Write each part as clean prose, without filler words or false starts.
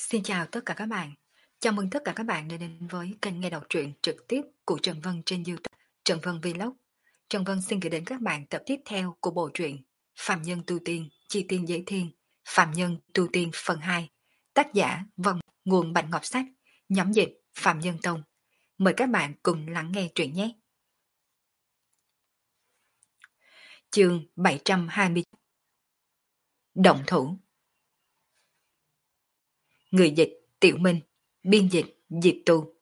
Xin chào tất cả các bạn. Chào mừng tất cả các bạn đã đến với kênh nghe đọc truyện trực tiếp của Trần Vân trên YouTube, Trần Vân Vlog. Trần Vân xin gửi đến các bạn tập tiếp theo của bộ truyện Phạm Nhân Tu Tiên, Chi Tiên Giới Thiên, Phạm Nhân Tu Tiên phần 2. Tác giả Vân, nguồn Bạch Ngọc Sách, nhóm dịch Phạm Nhân Tông. Mời các bạn cùng lắng nghe truyện nhé. Chương 720. Động thủ. Người dịch Tiểu Minh, biên dịch Diệp Tu.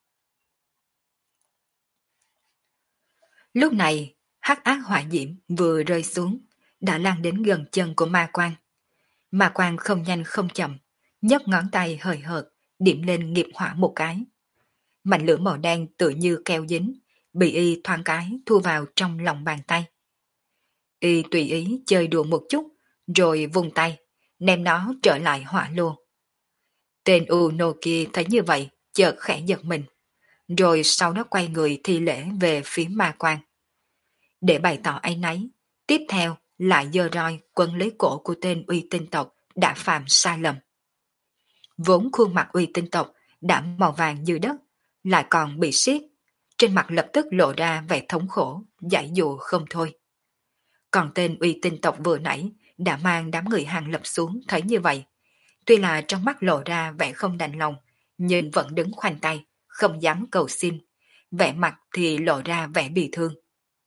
Lúc này, hắc ác hỏa diễm vừa rơi xuống, đã lan đến gần chân của ma quan. Ma quan không nhanh không chậm, nhấc ngón tay hời hợt, điểm lên nghiệp hỏa một cái. Mảnh lửa màu đen tựa như keo dính, bị y thoáng cái thu vào trong lòng bàn tay. Y tùy ý chơi đùa một chút, rồi vùng tay, ném nó trở lại hỏa lô. Tên U Nô kia thấy như vậy, chợt khẽ giật mình, rồi sau đó quay người thi lễ về phía ma quan. Để bày tỏ áy náy, tiếp theo lại giơ roi quấn lấy cổ của tên uy tinh tộc đã phạm sai lầm. Vốn khuôn mặt uy tinh tộc đã màu vàng như đất, lại còn bị siết, trên mặt lập tức lộ ra vẻ thống khổ, giãy dụa không thôi. Còn tên uy tinh tộc vừa nãy đã mang đám người Hàng Lập xuống thấy như vậy. Tuy là trong mắt lộ ra vẻ không đành lòng, nhưng vẫn đứng khoanh tay, không dám cầu xin. Vẻ mặt thì lộ ra vẻ bị thương.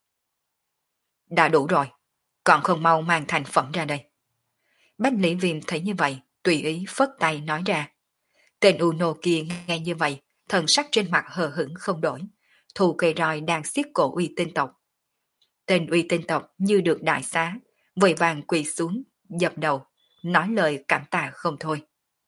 Đã đủ rồi, còn không mau mang thành phẩm ra đây. Bách Lý Viêm thấy như vậy, tùy ý phất tay nói ra. Tên Uno kia nghe như vậy, thần sắc trên mặt hờ hững không đổi, thu cây roi đang xiết cổ uy tinh tộc. Tên uy tinh tộc như được đại xá, vội vàng quỳ xuống, dập đầu, nói lời cảm tạ không thôi.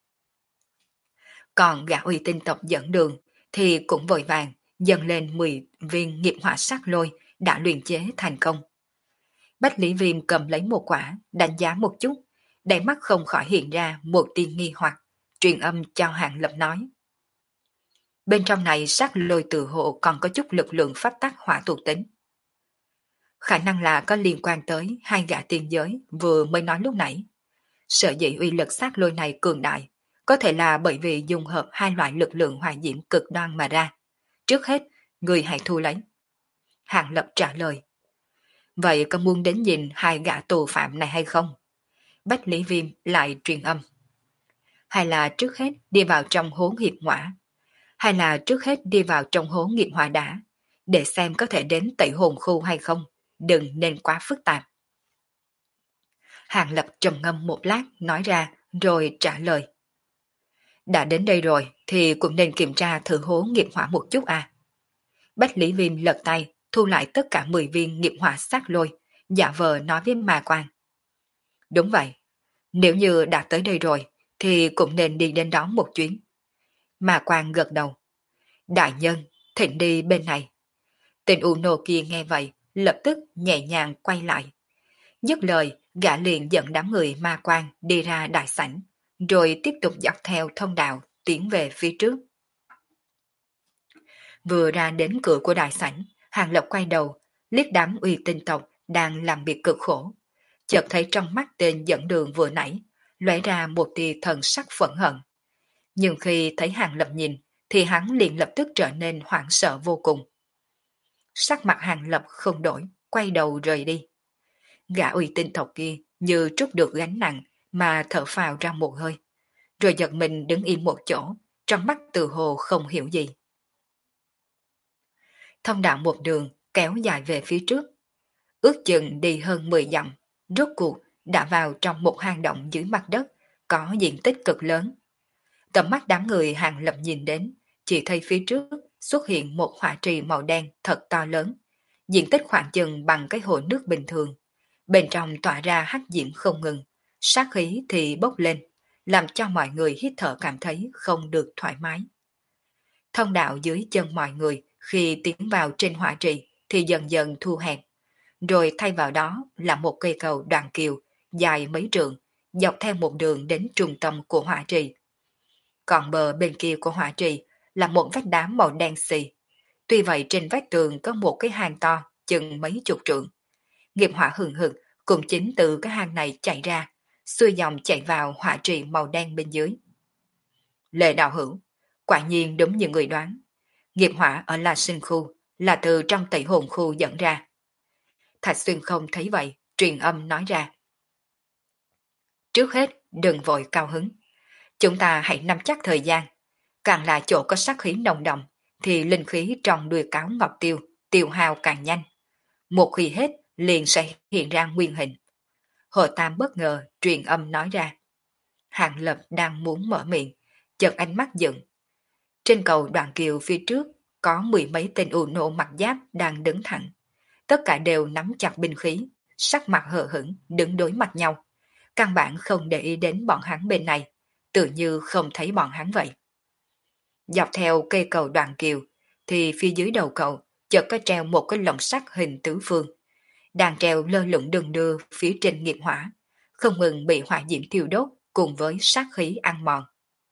Còn gã uy tinh tộc dẫn đường thì cũng vội vàng dâng lên 10 viên nghiệp hỏa sát lôi đã luyện chế thành công. Bách Lý Viêm cầm lấy một quả, đánh giá một chút, đáy mắt không khỏi hiện ra một tia nghi hoặc, truyền âm cho Hàng Lập nói. Bên trong này sát lôi tự hộ còn có chút lực lượng pháp tắc hỏa thuộc tính. Khả năng là có liên quan tới hai gã tiên giới vừa mới nói lúc nãy. Sở dĩ uy lực sát lôi này cường đại, có thể là bởi vì dùng hợp hai loại lực lượng hỏa diễm cực đoan mà ra. Trước hết, người hãy thu lấy. Hàng Lập trả lời. Vậy có muốn đến nhìn hai gã tù phạm này hay không? Bách Lý Viêm lại truyền âm. Hay là trước hết đi vào trong hố nghiệp hỏa? Hay là trước hết đi vào trong hố nghiệp hỏa đã, để xem có thể đến tẩy hồn khu hay không? Đừng nên quá phức tạp. Hàng Lập trầm ngâm một lát nói ra rồi trả lời. Đã đến đây rồi thì cũng nên kiểm tra thử hố nghiệp hỏa một chút à. Bách Lý Viêm lật tay thu lại tất cả 10 viên nghiệp hỏa sát lôi, giả vờ nói với ma quan. Đúng vậy, nếu như đã tới đây rồi thì cũng nên đi đến đó một chuyến. Ma quan gật đầu. Đại nhân, thỉnh đi bên này. Tên Uno kia nghe vậy, lập tức nhẹ nhàng quay lại. Dứt lời, gã liền dẫn đám người ma quan đi ra đại sảnh, rồi tiếp tục dọc theo thông đạo tiến về phía trước. Vừa ra đến cửa của đại sảnh, Hàng Lập quay đầu, liếc đám uy tinh tộc đang làm việc cực khổ. Chợt thấy trong mắt tên dẫn đường vừa nãy, lóe ra một tia thần sắc phẫn hận. Nhưng khi thấy Hàng Lập nhìn, thì hắn liền lập tức trở nên hoảng sợ vô cùng. Sắc mặt Hàng Lập không đổi, quay đầu rời đi. Gã uy tinh tộc kia như trút được gánh nặng mà thở phào ra một hơi, rồi giật mình đứng im một chỗ, trong mắt tự hồ không hiểu gì. Thông đạo một đường kéo dài về phía trước, ước chừng đi hơn 10 dặm, rốt cuộc đã vào trong một hang động dưới mặt đất có diện tích cực lớn. Tầm mắt đám người Hàng Lập nhìn đến, chỉ thấy phía trước xuất hiện một hỏa trì màu đen thật to lớn, diện tích khoảng chừng bằng cái hồ nước bình thường. Bên trong tỏa ra hắc diễm không ngừng, sát khí thì bốc lên, làm cho mọi người hít thở cảm thấy không được thoải mái. Thông đạo dưới chân mọi người khi tiến vào trên hỏa trì thì dần dần thu hẹp, rồi thay vào đó là một cây cầu đoạn kiều dài mấy trượng, dọc theo một đường đến trung tâm của hỏa trì. Còn bờ bên kia của hỏa trì là một vách đá màu đen xì. Tuy vậy trên vách tường có một cái hang to chừng mấy chục trượng. Nghiệp hỏa hừng hực cũng chính từ cái hang này chạy ra, xuôi dòng chạy vào hỏa trì màu đen bên dưới. Lệ đạo hữu, quả nhiên đúng như người đoán. Nghiệp hỏa ở La Sinh khu là từ trong tẩy hồn khu dẫn ra. Thạch Xuyên không thấy vậy, truyền âm nói ra. Trước hết, đừng vội cao hứng. Chúng ta hãy nắm chắc thời gian. Càng là chỗ có sát khí nồng đậm, thì linh khí trong đuôi cáo ngọc tiêu, tiêu hao càng nhanh. Một khi hết, liền sẽ hiện ra nguyên hình. Hồ Tam bất ngờ truyền âm nói ra. Hàng Lập đang muốn mở miệng, chợt ánh mắt dựng. Trên cầu Đoạn Kiều phía trước, có mười mấy tên ù nộ mặc giáp đang đứng thẳng. Tất cả đều nắm chặt binh khí, sắc mặt hờ hững, đứng đối mặt nhau. Căn bản không để ý đến bọn hắn bên này, tự như không thấy bọn hắn vậy. Dọc theo cây cầu Đoạn Kiều, thì phía dưới đầu cầu chợt có treo một cái lồng sắt hình tứ phương. Đang treo lơ lửng đường đưa phía trên nghiệp hỏa, không ngừng bị hỏa diễm thiêu đốt cùng với sát khí ăn mòn.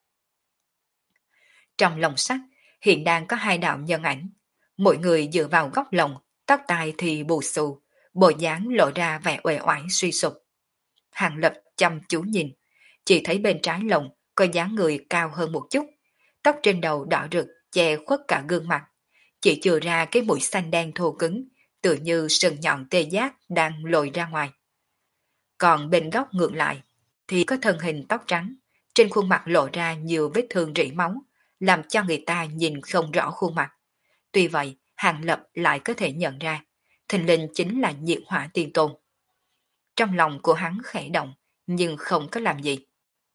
Trong lồng sắt hiện đang có hai đạo nhân ảnh, mỗi người dựa vào góc lồng, tóc tai thì bù xù, bộ dáng lộ ra vẻ uể oải suy sụp. Hàng Lập chăm chú nhìn, chỉ thấy bên trái lồng có dáng người cao hơn một chút, tóc trên đầu đỏ rực che khuất cả gương mặt, chỉ chừa ra cái mũi xanh đen thô cứng, tựa như sừng nhọn tê giác đang lồi ra ngoài. Còn bên góc ngược lại thì có thân hình tóc trắng, trên khuôn mặt lộ ra nhiều vết thương rỉ máu, làm cho người ta nhìn không rõ khuôn mặt. Tuy vậy, Hàng Lập lại có thể nhận ra, thình lình chính là Nhiệt Hỏa Tiên Tôn. Trong lòng của hắn khẽ động, nhưng không có làm gì.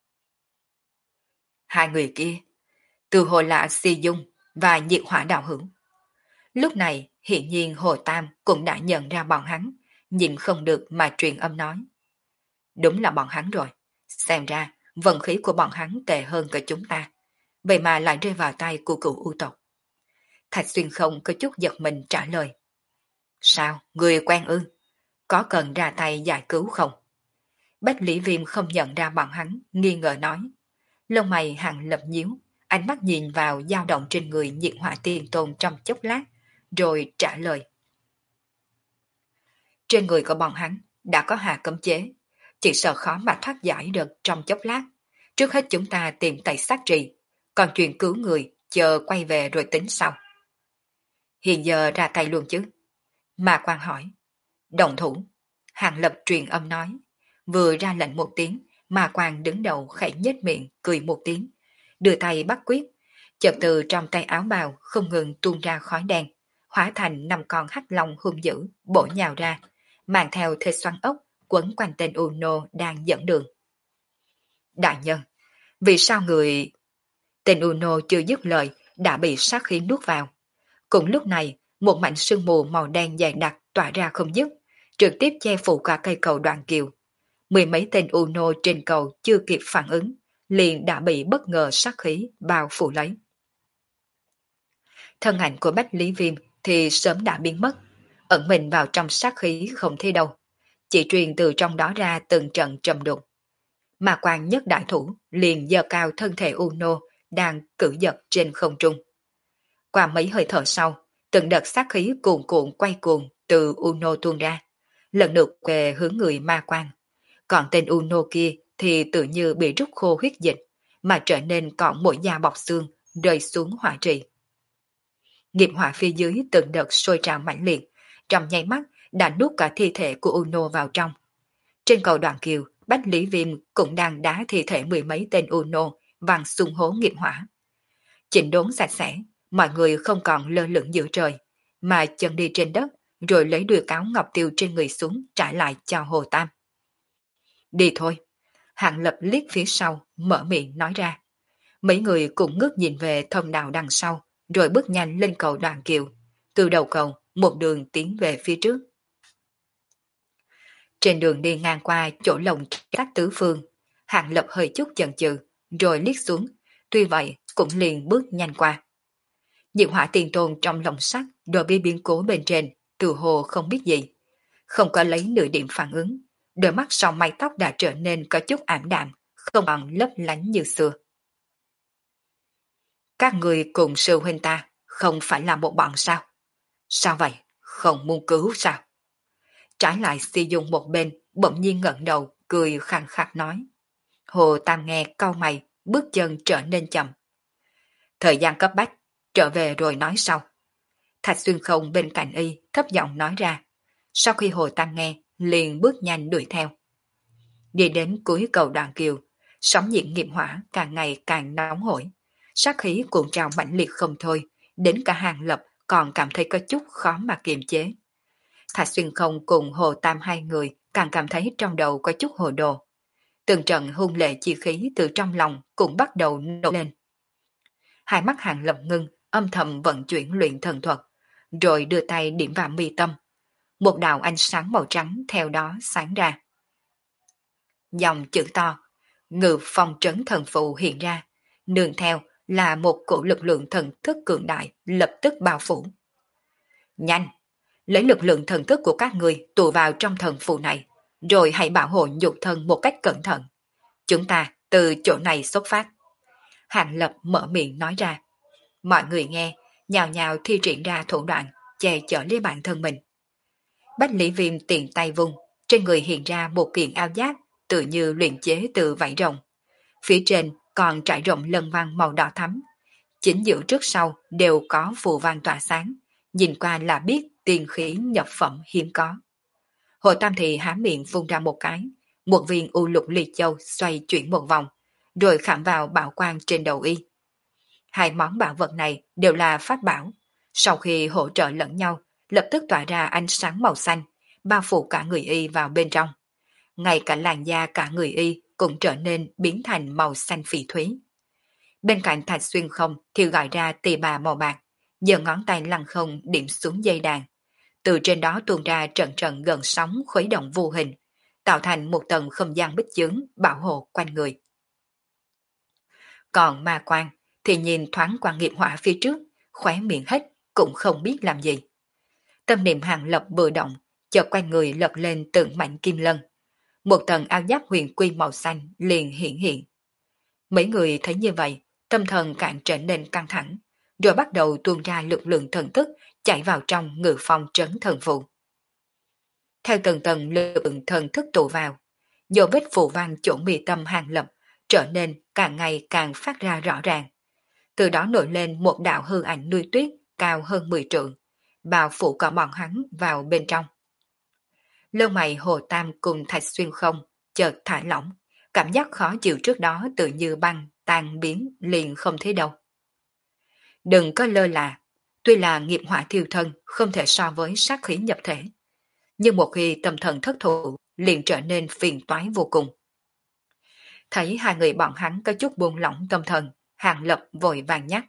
Hai người kia, từ hồi là Si Dung và Nhiệt Hỏa Đạo Hữu. Lúc này, hiện nhiên Hồ Tam cũng đã nhận ra bọn hắn, nhìn không được mà truyền âm nói. Đúng là bọn hắn rồi, xem ra vận khí của bọn hắn tệ hơn cả chúng ta, vậy mà lại rơi vào tay của cựu U tộc. Thạch Xuyên không có chút giật mình trả lời. Sao, người quen ư? Có cần ra tay giải cứu không? Bách Lý Viêm không nhận ra bọn hắn, nghi ngờ nói. Lông mày Hàng Lập nhíu, ánh mắt nhìn vào dao động trên người Nhiệt Hỏa Tiên Tôn trong chốc lát, rồi trả lời. Trên người của bọn hắn đã có hạ cấm chế, chỉ sợ khó mà thoát giải được trong chốc lát. Trước hết chúng ta tìm tay sát trì, còn chuyện cứu người chờ quay về rồi tính sau. Hiện giờ ra tay luôn chứ? Mà quan hỏi. Đồng thủ. Hàng Lập truyền âm nói. Vừa ra lệnh một tiếng, mà quan đứng đầu khẽ nhếch miệng cười một tiếng, đưa tay bắt quyết, chợt từ trong tay áo bào không ngừng tuôn ra khói đen, hóa thành 5 con hắc long hung dữ bổ nhào ra, mang theo thế xoắn ốc quấn quanh tên Uno đang dẫn đường. Đại nhân, vì sao người... Tên Uno chưa dứt lời đã bị sát khí nuốt vào. Cùng lúc này, một mảnh sương mù màu đen dày đặc tỏa ra không dứt, trực tiếp che phủ cả cây cầu Đoạn Kiều. Mười mấy tên Uno trên cầu chưa kịp phản ứng, liền đã bị bất ngờ sát khí bao phủ lấy. Thân ảnh của Bách Lý Viêm thì sớm đã biến mất, ẩn mình vào trong sát khí không thấy đâu, chỉ truyền từ trong đó ra từng trận trầm đục. Mà quan nhất đại thủ liền giơ cao thân thể Uno đang cử giật trên không trung. Qua mấy hơi thở sau, từng đợt sát khí cuồn cuộn quay cuồng từ Uno tuôn ra, lần lượt về hướng người ma quan. Còn tên Uno kia thì tự như bị rút khô huyết dịch, mà trở nên còn mỗi da bọc xương, rơi xuống hỏa trì. Nghiệp hỏa phía dưới từng đợt sôi trào mãnh liệt, trong nháy mắt đã nuốt cả thi thể của Uno vào trong. Trên cầu Đoạn Kiều, Bách Lý Viêm cũng đang đá thi thể mười mấy tên Uno văng xung hố nghiệp hỏa. Chỉnh đốn sạch sẽ, mọi người không còn lơ lửng giữa trời, mà chân đi trên đất, rồi lấy đuôi cáo ngọc tiêu trên người xuống trả lại cho Hồ Tam. Đi thôi. Hạng Lập liếc phía sau, mở miệng nói ra. Mấy người cũng ngước nhìn về thông đạo đằng sau, rồi bước nhanh lên cầu Đoạn Kiều. Từ đầu cầu, một đường tiến về phía trước. Trên đường đi ngang qua chỗ lồng tách tứ phương, Hạng Lập hơi chút chần chừ, rồi liếc xuống, tuy vậy cũng liền bước nhanh qua. Diệu Hỏa Tiền Tôn trong lồng sắt đôi bi biến cố bên trên, từ hồ không biết gì. Không có lấy nửa điểm phản ứng, đôi mắt sau mái tóc đã trở nên có chút ảm đạm, không còn lấp lánh như xưa. Các người cùng sư huynh ta không phải là một bọn sao? Sao vậy? Không muốn cứu sao? Trái lại Si Dung một bên bỗng nhiên ngẩng đầu cười khàn khạc nói. Hồ Tam nghe cau mày, bước chân trở nên chậm. Thời gian cấp bách, trở về rồi nói sau. Thạch Xuyên Không bên cạnh y thấp giọng nói ra. Sau khi Hồ Tam nghe, liền bước nhanh đuổi theo. Đi đến cuối cầu Đoàn Kiều, sóng nhiệt nghiệp hỏa càng ngày càng nóng hổi. Sát khí cuộn trào mãnh liệt không thôi, đến cả Hàng Lập còn cảm thấy có chút khó mà kiềm chế. Thạch Xuyên Không cùng Hồ Tam hai người càng cảm thấy trong đầu có chút hồ đồ. Từng trận hung lệ chi khí từ trong lòng cũng bắt đầu nổi lên. Hai mắt Hàng Lập ngưng, âm thầm vận chuyển luyện thần thuật, rồi đưa tay điểm vào mi tâm. Một đạo ánh sáng màu trắng theo đó sáng ra. Dòng chữ to, Ngự Phong Trấn Thần Phù hiện ra, nương theo là một cổ lực lượng thần thức cường đại lập tức bao phủ. Nhanh, lấy lực lượng thần thức của các người tụ vào trong thần phù này, rồi hãy bảo hộ nhục thân một cách cẩn thận. Chúng ta từ chỗ này xuất phát. Hàng Lập mở miệng nói ra. Mọi người nghe, nhào nhào thi triển ra thủ đoạn, che chở lấy bản thân mình. Bách Lý Viêm tiền tay vung, trên người hiện ra một kiện áo giáp, tự như luyện chế từ vảy rồng. Phía trên còn trải rộng lân văn màu đỏ thắm. Chính giữa trước sau đều có phù văn tỏa sáng, nhìn qua là biết tiền khí nhập phẩm hiếm có. Hồ Tam Thị há miệng phun ra một cái, một viên u lục ly châu xoay chuyển một vòng, rồi khảm vào bảo quang trên đầu y. Hai món bảo vật này đều là pháp bảo, sau khi hỗ trợ lẫn nhau, lập tức tỏa ra ánh sáng màu xanh, bao phủ cả người y vào bên trong. Ngay cả làn da cả người y cũng trở nên biến thành màu xanh phỉ thúy. Bên cạnh Thạch Xuyên Không thì gọi ra tỳ bà màu bạc, giơ ngón tay lăng không điểm xuống dây đàn. Từ trên đó tuôn ra trận trận gần sóng khuấy động vô hình, tạo thành một tầng không gian bích chướng bảo hộ quanh người. Còn Ma Quan thì nhìn thoáng qua nghiệp hỏa phía trước, khóe miệng hết cũng không biết làm gì. Tâm niệm Hàng Lập vừa động, chợt quanh người lật lên tượng mạnh kim lân. Một tầng áo giáp huyền quy màu xanh liền hiện hiện. Mấy người thấy như vậy, tâm thần càng trở nên căng thẳng, rồi bắt đầu tuôn ra lực lượng thần thức chạy vào trong Ngự Phong Trấn Thần Phù. Theo từng tầng lực lượng thần thức tụ vào, dấu vết phù văn chỗ mi tâm Hàng Lập trở nên càng ngày càng phát ra rõ ràng. Từ đó nổi lên một đạo hư ảnh nuôi tuyết cao hơn 10 trượng, bao phủ cả bọn hắn vào bên trong. Lông mày Hồ Tam cùng Thạch Xuyên Không chợt thả lỏng, cảm giác khó chịu trước đó tự như băng tan biến liền không thấy đâu. Đừng có lơ là, tuy là nghiệp hỏa thiêu thân không thể so với sát khí nhập thể, nhưng một khi tâm thần thất thủ liền trở nên phiền toái vô cùng. Thấy hai người bọn hắn có chút buông lỏng tâm thần, Hàng Lập vội vàng nhắc.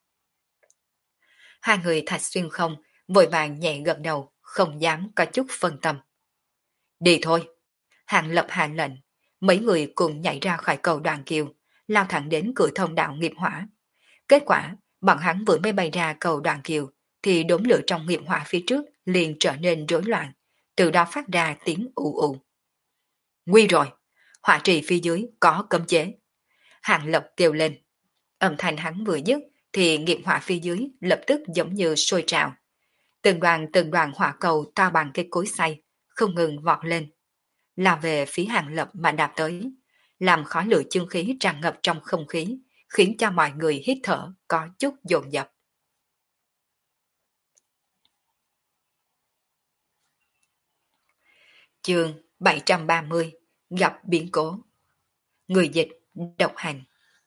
Hai người Thạch Xuyên Không vội vàng nhẹ gật đầu, không dám có chút phân tâm. Đi thôi. Hàng Lập hạ lệnh, mấy người cùng nhảy ra khỏi cầu Đoàn Kiều, lao thẳng đến cửa thông đạo nghiệp hỏa. Kết quả, bọn hắn vừa mới bay ra cầu Đoàn Kiều, thì đốm lửa trong nghiệp hỏa phía trước liền trở nên rối loạn, từ đó phát ra tiếng ù ù. Nguy rồi, hỏa trì phía dưới có cấm chế. Hàng Lập kêu lên. Âm thanh hắn vừa dứt thì nghiệp hỏa phía dưới lập tức giống như sôi trào. Từng đoàn hỏa cầu to bằng cái cối xay, không ngừng vọt lên. Lao về phía Hàng Lập mà đạp tới, làm khói lửa chương khí tràn ngập trong không khí, khiến cho mọi người hít thở có chút dồn dập. Chương 730 gặp biến cố. Người dịch độc hành.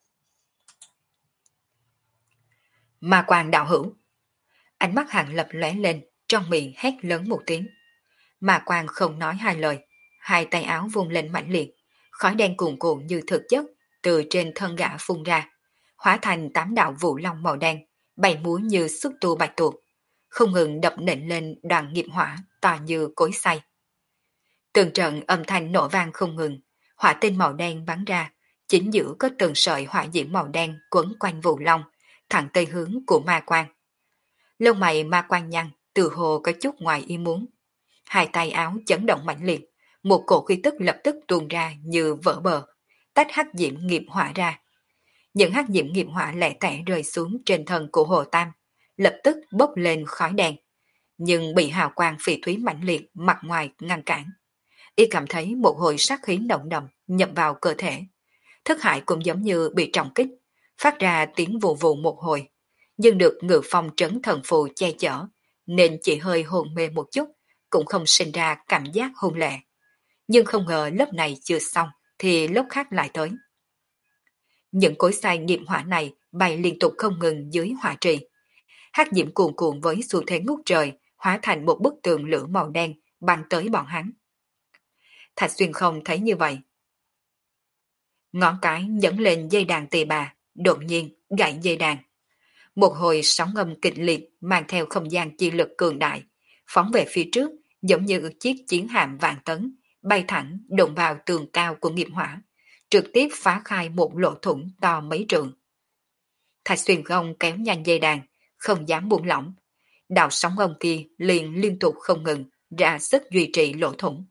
Ma Quan đạo hữu. Ánh mắt Hàng Lập lóe lên, trong miệng hét lớn một tiếng. Ma Quan không nói hai lời, hai tay áo vung lên mãnh liệt, khói đen cuồn cuộn như thực chất từ trên thân gã phun ra, hóa thành 8 đạo vũ long màu đen, bay múa như xúc tu bạch tuộc, không ngừng đập nện lên đoàn nghiệp hỏa to như cối xay. Từng trận âm thanh nổ vang không ngừng, hỏa tinh màu đen bắn ra, chính giữa có từng sợi hỏa diễm màu đen quấn quanh vũ long, thẳng tới hướng của Ma Quan. Lông mày Ma Quan nhăn, từ hồ có chút ngoài ý muốn. Hai tay áo chấn động mạnh liệt, một cổ khí tức lập tức tuôn ra như vỡ bờ, tách hắc diễm nghiệp hỏa ra. Những hắc diễm nghiệp hỏa lẻ tẻ rơi xuống trên thân của Hồ Tam, lập tức bốc lên khói đen, nhưng bị hào quang phỉ thúy mạnh liệt mặt ngoài ngăn cản. Y cảm thấy một hồi sát khí nồng đậm nhập vào cơ thể, thức hải cũng giống như bị trọng kích, phát ra tiếng vù vù một hồi, nhưng được Ngự Phong trấn thần phù che chở, nên chỉ hơi hôn mê một chút, cũng không sinh ra cảm giác hôn lệ. Nhưng không ngờ lớp này chưa xong, thì lớp khác lại tới. Những cối xay nghiệp hỏa này bay liên tục không ngừng dưới hỏa trì. Hắc diễm cuồn cuộn với xu thế ngút trời, hóa thành một bức tường lửa màu đen bắn tới bọn hắn. Thạch Xuyên không thấy như vậy. Ngón cái nhấn lên dây đàn tỳ bà, đột nhiên gãy dây đàn. Một hồi sóng âm kịch liệt mang theo không gian chi lực cường đại, phóng về phía trước giống như chiếc chiến hạm vạn tấn, bay thẳng đụng vào tường cao của nghiệp hỏa, trực tiếp phá khai một lỗ thủng to mấy trượng. Thạch Xuyên không kéo nhanh dây đàn, không dám buông lỏng. Đạo sóng âm kia liền liên tục không ngừng ra sức duy trì lỗ thủng.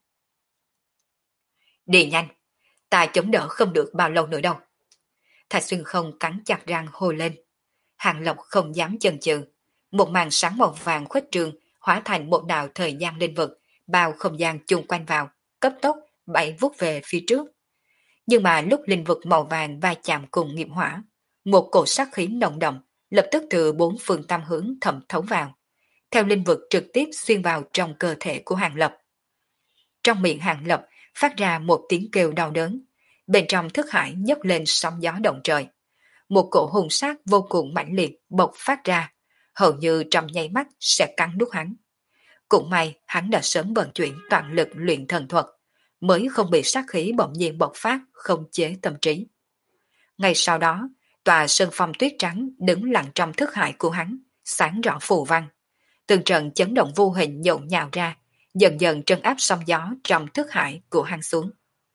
Đi nhanh, ta chống đỡ không được bao lâu nữa đâu. Thạch Xuyên không cắn chặt răng hô lên. Hàng Lộc không dám chần chừ. Một màn sáng màu vàng khuếch trương hóa thành một đạo thời gian linh vực, bao không gian chung quanh vào, cấp tốc bay vút về phía trước. Nhưng mà lúc linh vực màu vàng va chạm cùng nghiệp hỏa, một cổ sát khí nồng đậm lập tức từ bốn phương tam hướng thẩm thấu vào, theo linh vực trực tiếp xuyên vào trong cơ thể của Hàng Lập. Trong miệng Hàng Lập phát ra một tiếng kêu đau đớn, bên trong thức hải nhấc lên sóng gió động trời. Một cổ hùng sát vô cùng mãnh liệt bộc phát ra, hầu như trong nháy mắt sẽ cắn nuốt hắn. Cũng may hắn đã sớm vận chuyển toàn lực luyện thần thuật, mới không bị sát khí bỗng nhiên bộc phát không chế tâm trí. Ngay sau đó, tòa sơn phong tuyết trắng đứng lặng trong thức hải của hắn, sáng rõ phù văn. Từng trận chấn động vô hình nhộn nhào ra, dần dần trấn áp sóng gió trong thức hải của hắn xuống.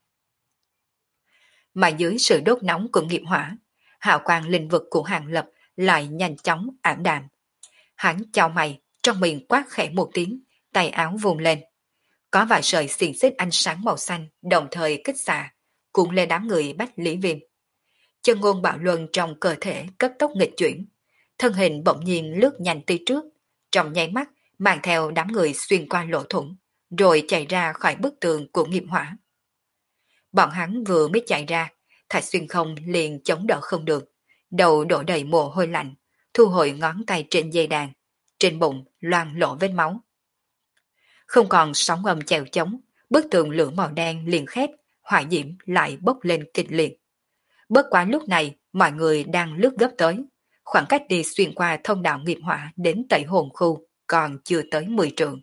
Mà dưới sự đốt nóng của nghiệp hỏa, hào quang linh vực của Hàng Lập lại nhanh chóng ảm đạm. Hắn chau mày, trong miệng quát khẽ một tiếng, tay áo vùng lên. Có vài sợi xiềng xích ánh sáng màu xanh đồng thời kích xạ, cuốn lên đám người Bách Lý Viêm. Chân ngôn bạo luân trong cơ thể cấp tốc nghịch chuyển, thân hình bỗng nhiên lướt nhanh tới trước, trong nháy mắt mang theo đám người xuyên qua lỗ thủng, rồi chạy ra khỏi bức tường của nghiệp hỏa. Bọn hắn vừa mới chạy ra, Thạch Xuyên không liền chống đỡ không được, đầu đổ đầy mồ hôi lạnh, thu hồi ngón tay trên dây đàn, trên bụng loang lổ vết máu. Không còn sóng âm chèo chống, bức tường lửa màu đen liền khép, hỏa diễm lại bốc lên kịch liệt. Bất quá lúc này, mọi người đang lướt gấp tới, khoảng cách đi xuyên qua thông đạo nghiệp hỏa đến tẩy hồn khu còn chưa tới 10 trượng.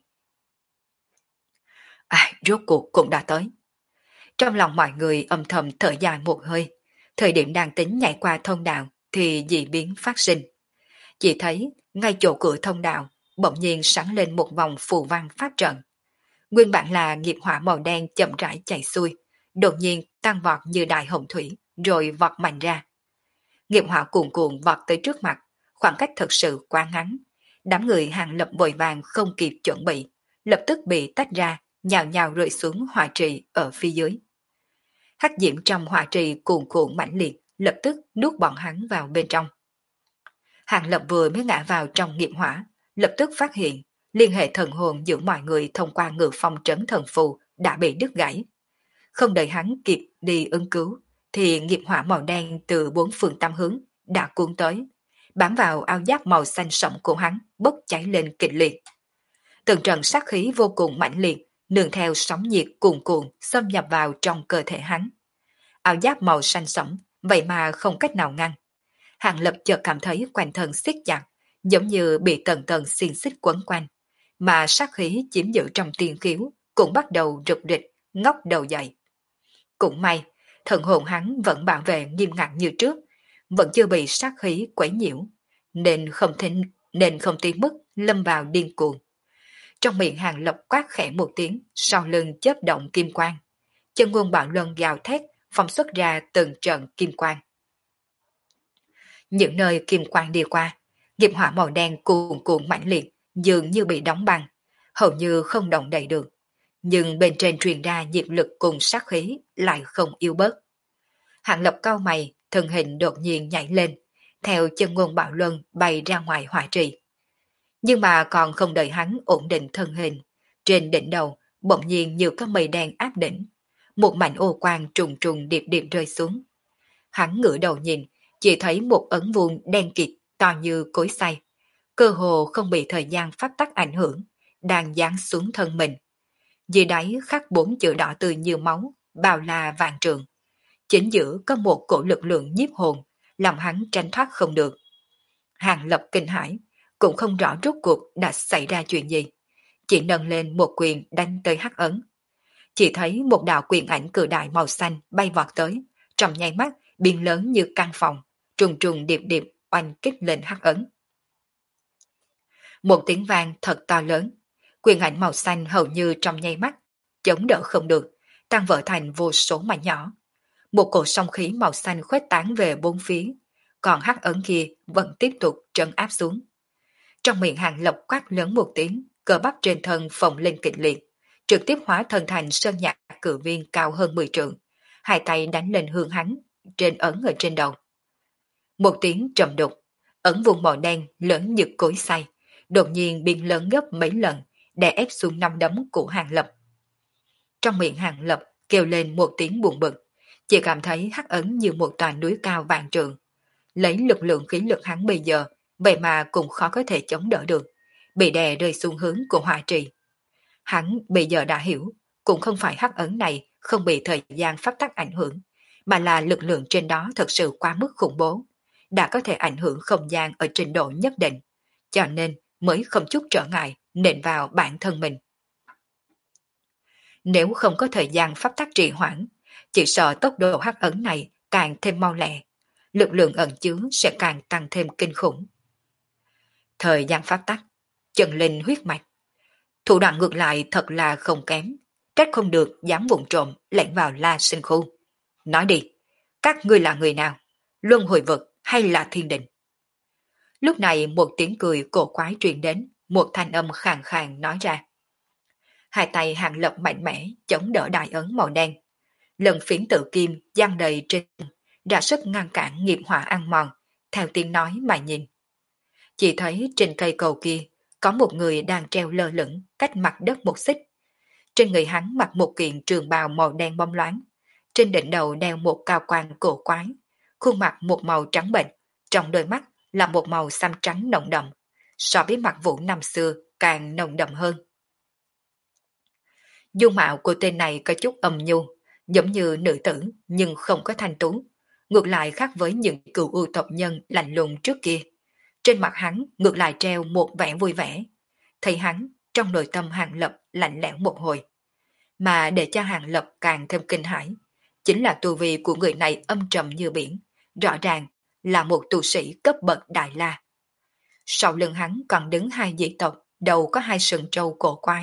Rốt cuộc cũng đã tới. Trong lòng mọi người âm thầm thở dài một hơi, thời điểm đang tính nhảy qua thông đạo thì dị biến phát sinh. Chỉ thấy ngay chỗ cửa thông đạo bỗng nhiên sáng lên một vòng phù văn pháp trận. Nguyên bản là nghiệp hỏa màu đen chậm rãi chạy xuôi, đột nhiên tăng vọt như đại hồng thủy, rồi vọt mạnh ra. Nghiệp hỏa cuồn cuộn vọt tới trước mặt, khoảng cách thật sự quá ngắn. Đám người Hàng Lập vội vàng không kịp chuẩn bị, lập tức bị tách ra, nhào nhào rơi xuống hỏa trì ở phía dưới. Hắc diễm trong hỏa trì cuồn cuộn mãnh liệt, lập tức nuốt bọn hắn vào bên trong. Hàng Lập vừa mới ngã vào trong nghiệp hỏa, lập tức phát hiện liên hệ thần hồn giữa mọi người thông qua Ngự Phong trấn thần phù đã bị đứt gãy. Không đợi hắn kịp đi ứng cứu, thì nghiệp hỏa màu đen từ bốn phương tam hướng đã cuốn tới, bám vào áo giáp màu xanh sẫm của hắn, bốc cháy lên kịch liệt. Từng trận sát khí vô cùng mãnh liệt, nương theo sóng nhiệt cuồn cuộn xâm nhập vào trong cơ thể hắn. Áo giáp màu xanh sẫm vậy mà không cách nào ngăn. Hàng Lập chợt cảm thấy quanh thân siết chặt, giống như bị tầng tầng xiềng xích quấn quanh, mà sát khí chiếm giữ trong tiên khiếu cũng bắt đầu rực rịch, ngóc đầu dậy. Cũng may, thần hồn hắn vẫn bảo vệ nghiêm ngặt như trước, vẫn chưa bị sát khí quấy nhiễu, nên không tới mức lâm vào điên cuồng. Trong miệng Hàng Lập quát khẽ một tiếng, sau lưng chớp động kim quang. Chân ngôn bạo luân gào thét, phóng xuất ra từng trận kim quang. Những nơi kim quang đi qua, nghiệp hỏa màu đen cuồn cuộn mãnh liệt, dường như bị đóng băng, hầu như không động đậy được. Nhưng bên trên truyền ra nhiệt lực cùng sát khí lại không yếu bớt. Hạng Lập cau mày, thân hình đột nhiên nhảy lên, theo chân ngôn bạo luân bay ra ngoài hỏa trì. Nhưng mà còn không đợi hắn ổn định thân hình, trên đỉnh đầu bỗng nhiên như có mây đen áp đỉnh, một mảnh ô quang trùng trùng điệp điệp rơi xuống. Hắn ngửa đầu nhìn, chỉ thấy một ấn vuông đen kịt to như cối xay, cơ hồ không bị thời gian pháp tắc ảnh hưởng, đang giáng xuống thân mình. Dưới đáy khắc 4 chữ đỏ tươi như máu, bao la vạn trường. Chính giữa có một cổ lực lượng nhiếp hồn, làm hắn tránh thoát không được. Hàng Lập kinh hãi, cũng không rõ rốt cuộc đã xảy ra chuyện gì. Chỉ nâng lên một quyền đánh tới hắc ấn. Chỉ thấy một đạo quyền ảnh cự đại màu xanh bay vọt tới, trong nháy mắt biến lớn như căn phòng, trùng trùng điệp điệp oanh kích lên hắc ấn. Một tiếng vang thật to lớn, quyền ảnh màu xanh hầu như trong nháy mắt, chống đỡ không được, tan vỡ thành vô số mảnh nhỏ. Một cổ song khí màu xanh khuếch tán về bốn phía, còn hắc ấn kia vẫn tiếp tục trấn áp xuống. Trong miệng Hàng Lập quát lớn một tiếng, cơ bắp trên thân phồng lên kịch liệt, trực tiếp hóa thân thành sơn nhạc cự viên cao hơn 10 trượng, hai tay đánh lên hướng hắn, trên ấn ở trên đầu. Một tiếng trầm đục, ấn vùng màu đen lớn như cối xay, đột nhiên biến lớn gấp mấy lần, đè ép xuống năm đấm của Hàng Lập. Trong miệng Hàng Lập kêu lên một tiếng buồn bực, chỉ cảm thấy hắc ấn như một tòa núi cao vạn trượng. Lấy lực lượng khí lực hắn bây giờ, vậy mà cũng khó có thể chống đỡ được, bị đè rơi xuống hướng của hỏa trì. Hắn bây giờ đã hiểu, cũng không phải hắc ấn này không bị thời gian pháp tắc ảnh hưởng, mà là lực lượng trên đó thật sự quá mức khủng bố, đã có thể ảnh hưởng không gian ở trình độ nhất định, cho nên mới không chút trở ngại nện vào bản thân mình. Nếu không có thời gian pháp tắc trì hoãn, chỉ sợ tốc độ hắc ấn này càng thêm mau lẹ, lực lượng ẩn chứa sẽ càng tăng thêm kinh khủng. Thời gian pháp tắc, chân linh huyết mạch, thủ đoạn ngược lại thật là không kém, trách không được dám vụng trộm lẻn vào La Sinh khu. Nói đi, các ngươi là người nào? Luân hồi vực hay là thiên đình? Lúc này một tiếng cười cổ quái truyền đến, một thanh âm khàn khàn nói ra. Hai tay Hàng Lập mạnh mẽ chống đỡ đại ấn màu đen. Lần phiến tự kim giăng đầy trên ra sức ngăn cản nghiệp hỏa ăn mòn, theo tiếng nói mà nhìn. Chỉ thấy trên cây cầu kia có một người đang treo lơ lửng cách mặt đất một xích. Trên người hắn mặc một kiện trường bào màu đen bóng loáng, trên đỉnh đầu đeo một cao quan cổ quái, khuôn mặt một màu trắng bệnh, trong đôi mắt là một màu xám trắng nồng đậm, so với mặt Vũ năm xưa càng nồng đậm hơn. Dung mạo của tên này có chút âm nhu, giống như nữ tử nhưng không có thanh tú, ngược lại khác với những cựu ưu tộc nhân lạnh lùng trước kia. Trên mặt hắn ngược lại treo một vẻ vui vẻ. Thấy hắn, trong nội tâm Hàng Lập lạnh lẽo một hồi. Mà để cho Hàng Lập càng thêm kinh hãi, chính là tu vi của người này âm trầm như biển, rõ ràng là một tu sĩ cấp bậc đại la. Sau lưng hắn còn đứng hai dị tộc, đầu có hai sừng trâu cổ quái.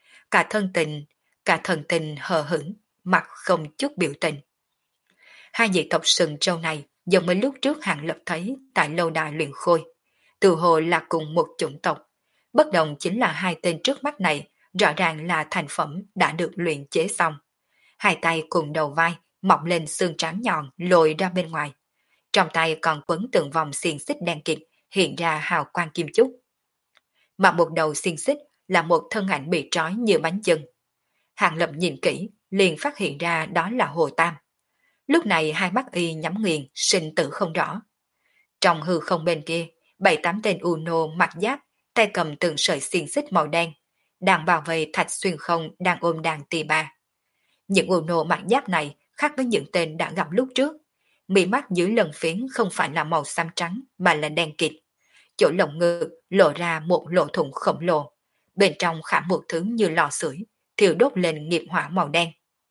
Cả thần tình hờ hững, mặt không chút biểu tình. Hai dị tộc sừng trâu này giống với lúc trước Hàng Lập thấy tại lâu đài luyện khôi, từ hồ là cùng một chủng tộc. Bất đồng chính là hai tên trước mắt này rõ ràng là thành phẩm đã được luyện chế xong. Hai tay cùng đầu vai mọc lên xương trắng nhọn lồi ra bên ngoài. Trong tay còn quấn từng vòng xiềng xích đen kịt hiện ra hào quang kim chúc. Mà một đầu xiềng xích là một thân ảnh bị trói như bánh chưng. Hàng Lập nhìn kỹ liền phát hiện ra đó là Hồ Tam. Lúc này hai mắt y nhắm nghiền, sinh tử không rõ. Trong hư không bên kia, 7-8 tên Uno mặc giáp, tay cầm từng sợi xiềng xích màu đen, đang bảo vệ Thạch Xuyên Không đang ôm đàn tỳ bà. Những Uno mặc giáp này khác với những tên đã gặp lúc trước. Mí mắt dưới lần phiến không phải là màu xám trắng mà là đen kịt. Chỗ lồng ngực lộ ra một lỗ thủng khổng lồ. Bên trong khảm một thứ như lò sưởi, thiêu đốt lên nghiệp hỏa màu đen.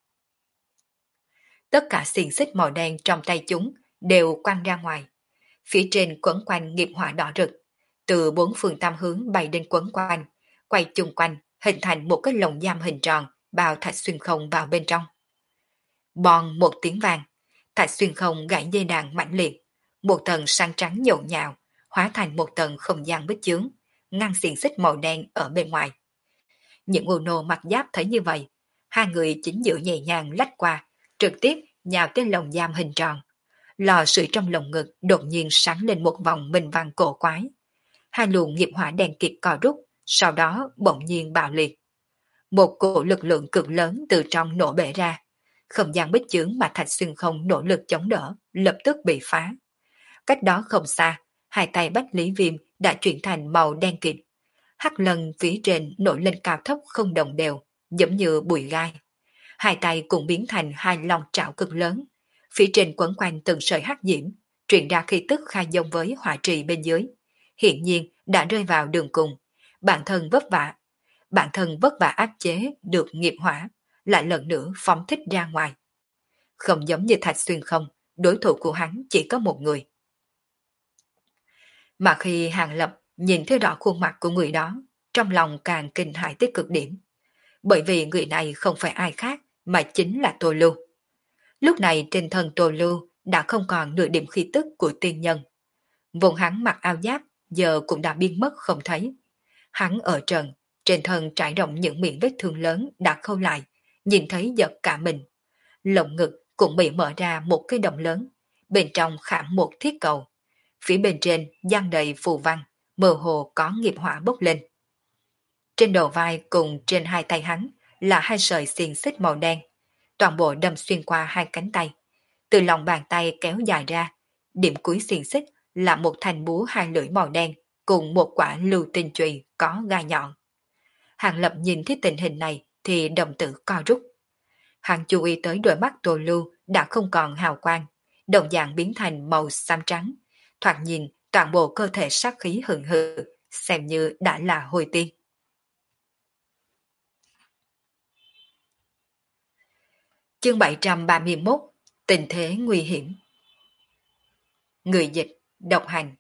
Tất cả xiềng xích màu đen trong tay chúng đều quăng ra ngoài. Phía trên quấn quanh nghiệp hỏa đỏ rực, từ bốn phương tam hướng bay đến quấn quanh, quay chung quanh, hình thành một cái lồng giam hình tròn, bao Thạch Xuyên Không vào bên trong. Bòn một tiếng vàng, Thạch Xuyên Không gãy dây đàn mãnh liệt, một tầng sáng trắng nhộn nhạo, hóa thành một tầng không gian bích chướng, ngăn xiềng xích màu đen ở bên ngoài. Những Uno mặc giáp thấy như vậy, hai người chính giữa nhẹ nhàng lách qua, trực tiếp nhào tới lồng giam hình tròn. Lò sưởi trong lồng ngực đột nhiên sáng lên một vòng minh văn cổ quái. Hai luồng nghiệp hỏa đen kịt co rút, sau đó bỗng nhiên bạo liệt. Một cổ lực lượng cực lớn từ trong nổ bể ra. Không gian bích chướng mà Thạch Xuyên Không nỗ lực chống đỡ, lập tức bị phá. Cách đó không xa, hai tay Bách Lý Viêm đã chuyển thành màu đen kịt. Hắc lần phía trên nổi lên cao thấp không đồng đều, giống như bụi gai. Hai tay cũng biến thành hai lòng trảo cực lớn. Phía trên quấn quanh từng sợi hắc diễm, truyền ra khí tức khai giống với hỏa trì bên dưới. Hiện nhiên đã rơi vào đường cùng. Bản thân vất vả. Bản thân vất vả áp chế được nghiệp hỏa, lại lần nữa phóng thích ra ngoài. Không giống như Thạch Xuyên không, đối thủ của hắn chỉ có một người. Mà khi Hàng Lập nhìn thấy rõ khuôn mặt của người đó, trong lòng càng kinh hãi tới cực điểm. Bởi vì người này không phải ai khác, mà chính là Tô Lưu. Lúc này trên thân Tô Lưu đã không còn nửa điểm khí tức của tiên nhân. Vốn hắn mặc áo giáp, giờ cũng đã biến mất không thấy. Hắn ở trần, trên thân trải rộng những miệng vết thương lớn đã khâu lại, nhìn thấy giật cả mình. Lồng ngực cũng bị mở ra một cái động lớn, bên trong khảm một thiết cầu. Phía bên trên giăng đầy phù văn, mơ hồ có nghiệp hỏa bốc lên. Trên đầu vai cùng trên hai tay hắn là hai sợi xiềng xích màu đen, toàn bộ đâm xuyên qua hai cánh tay. Từ lòng bàn tay kéo dài ra, điểm cuối xiềng xích là một thanh búa hai lưỡi màu đen cùng một quả lưu tinh chùy có gai nhọn. Hàng Lập nhìn thấy tình hình này thì đồng tử co rút. Hắn chú ý tới đôi mắt Tô Lưu đã không còn hào quang, đồng dạng biến thành màu xám trắng. Thoạt nhìn toàn bộ cơ thể sát khí hừng hực, xem như đã là hồi tiên. Chương 731, tình thế nguy hiểm. Người dịch, độc hành.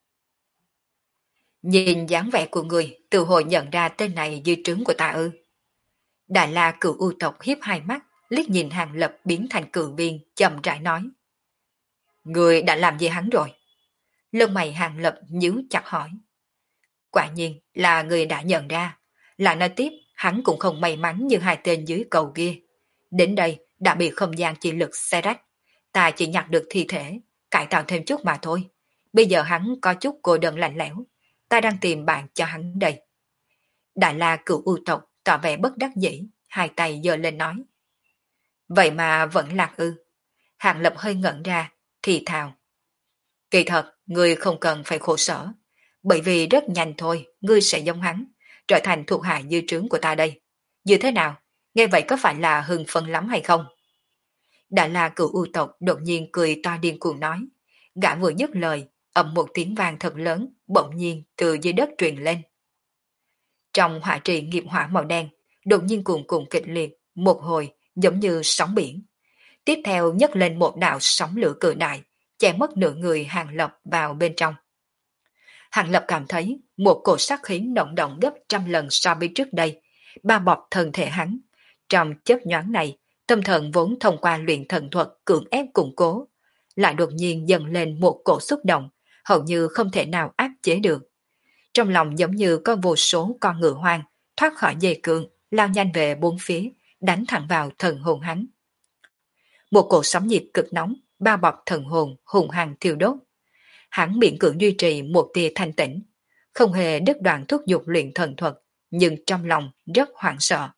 Nhìn dáng vẻ của người, từ hồi nhận ra tên này dưới trướng của ta ư. Đại La Cửu U tộc hiếp hai mắt, liếc nhìn Hàng Lập biến thành cự viên, chậm rãi nói. Người đã làm gì hắn rồi? Lông mày Hàng Lập nhíu chặt hỏi. Quả nhiên là người đã nhận ra. Lại nói tiếp, hắn cũng không may mắn như hai tên dưới cầu kia. Đến đây đã bị không gian chi lực xé rách. Ta chỉ nhặt được thi thể, cải tạo thêm chút mà thôi. Bây giờ hắn có chút cô đơn lạnh lẽo. Ta đang tìm bạn cho hắn đây. Đại La Cửu U tộc tỏ vẻ bất đắc dĩ, hai tay giơ lên nói. Vậy mà vẫn lạc ư? Hàng Lập hơi ngẩn ra, thì thào. Kỳ thật, ngươi không cần phải khổ sở. Bởi vì rất nhanh thôi, ngươi sẽ giống hắn, trở thành thuộc hạ dư trướng của ta đây. Như thế nào? Nghe vậy có phải là hưng phấn lắm hay không? Đại La Cửu U tộc đột nhiên cười to điên cuồng nói. Gã vừa dứt lời, ầm một tiếng vang thật lớn, bỗng nhiên từ dưới đất truyền lên. Trong hỏa trì nghiệp hỏa màu đen, đột nhiên cuồn cuộn kịch liệt, một hồi giống như sóng biển. Tiếp theo nhấc lên một đạo sóng lửa cự đại, che mất nửa người Hàng Lập vào bên trong. Hàng Lập cảm thấy một cổ sát khí nồng động gấp trăm lần so với trước đây, bao bọc thân thể hắn. Trong chớp nhoáng này, tâm thần vốn thông qua luyện thần thuật cưỡng ép củng cố, lại đột nhiên dâng lên một cổ xúc động, hầu như không thể nào áp chế được. Trong lòng giống như có vô số con ngựa hoang thoát khỏi dây cương, lao nhanh về bốn phía, đánh thẳng vào thần hồn hắn. Một cổ sóng nhiệt cực nóng bao bọc thần hồn hùng hăng thiêu đốt. Hắn miễn cưỡng duy trì một tia thanh tĩnh, không hề đứt đoạn thúc giục luyện thần thuật, nhưng trong lòng rất hoảng sợ.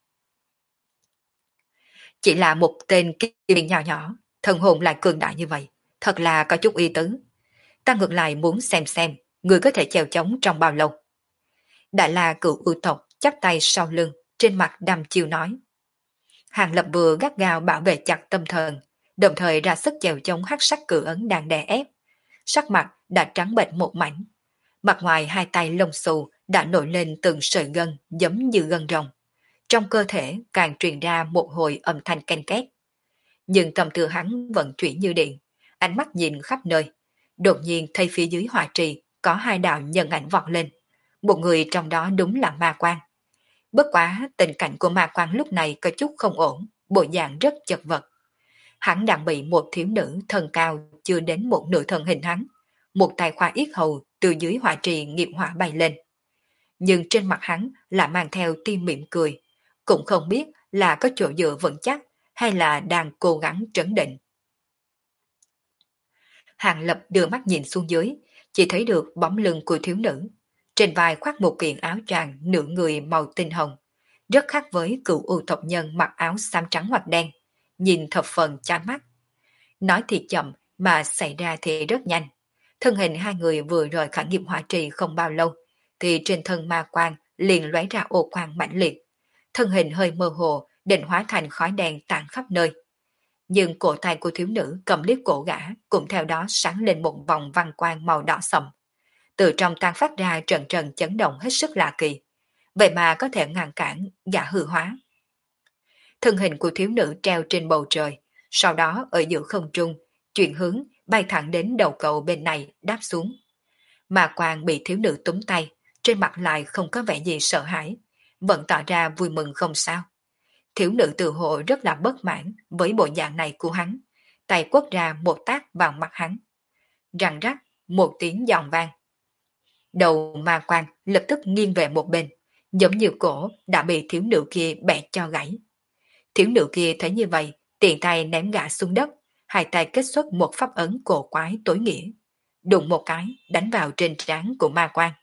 Chỉ là một tên kia nhỏ nhỏ, thần hồn lại cường đại như vậy, thật là có chút uy tứ. Ta ngược lại muốn xem người có thể chèo chống trong bao lâu. Đại La Cửu U tộc chắp tay sau lưng, trên mặt đăm chiêu nói. Hàng Lập vừa gắt gao bảo vệ chặt tâm thần, đồng thời ra sức chèo chống hắc sắc cự ấn đang đè ép. Sắc mặt đã trắng bệch một mảnh. Mặt ngoài hai tay lông xù đã nổi lên từng sợi gân giống như gân rồng. Trong cơ thể càng truyền ra một hồi âm thanh canh két. Nhưng tâm tư hắn vận chuyển như điện, ánh mắt nhìn khắp nơi. Đột nhiên thấy phía dưới hỏa trì có hai đạo nhân ảnh vọt lên. Một người trong đó đúng là Ma Quan. Bất quá tình cảnh của Ma Quan lúc này có chút không ổn, bộ dạng rất chật vật. Hắn đang bị một thiếu nữ thân cao chưa đến một nửa thân hình hắn, một tay khoa yết hầu từ dưới hỏa trì nghiệp hỏa bay lên. Nhưng trên mặt hắn lại mang theo tia mỉm cười, cũng không biết là có chỗ dựa vững chắc hay là đang cố gắng trấn định. Hàng Lập đưa mắt nhìn xuống dưới, chỉ thấy được bóng lưng của thiếu nữ. Trên vai khoác một kiện áo choàng nửa người màu tinh hồng, rất khác với cựu u tộc nhân mặc áo xám trắng hoặc đen, nhìn thập phần chán mắt. Nói thì chậm mà xảy ra thì rất nhanh. Thân hình hai người vừa rời khỏi nghiệp hỏa trì không bao lâu, thì trên thân ma quang liền lóe ra ô quang mãnh liệt. Thân hình hơi mơ hồ, định hóa thành khói đen tản khắp nơi. Nhưng cổ tay của thiếu nữ cầm liếc cổ gã cũng theo đó sáng lên một vòng văn quang màu đỏ sậm. Từ trong tan phát ra trận trận chấn động hết sức lạ kỳ. Vậy mà có thể ngăn cản gã hư hóa. Thân hình của thiếu nữ treo trên bầu trời, sau đó ở giữa không trung, chuyển hướng bay thẳng đến đầu cầu bên này đáp xuống. Mà Quang bị thiếu nữ túm tay, trên mặt lại không có vẻ gì sợ hãi, vẫn tỏ ra vui mừng không sao. Thiếu nữ tự hộ rất là bất mãn với bộ dạng này của hắn, tay quất ra một tác vào mặt hắn. Răng rắc, một tiếng giòn vang. Đầu Ma Quang lập tức nghiêng về một bên, giống như cổ đã bị thiếu nữ kia bẻ cho gãy. Thiếu nữ kia thấy như vậy, tiện tay ném gã xuống đất, hai tay kết xuất một pháp ấn cổ quái tối nghĩa. Đụng một cái, đánh vào trên trán của Ma Quang.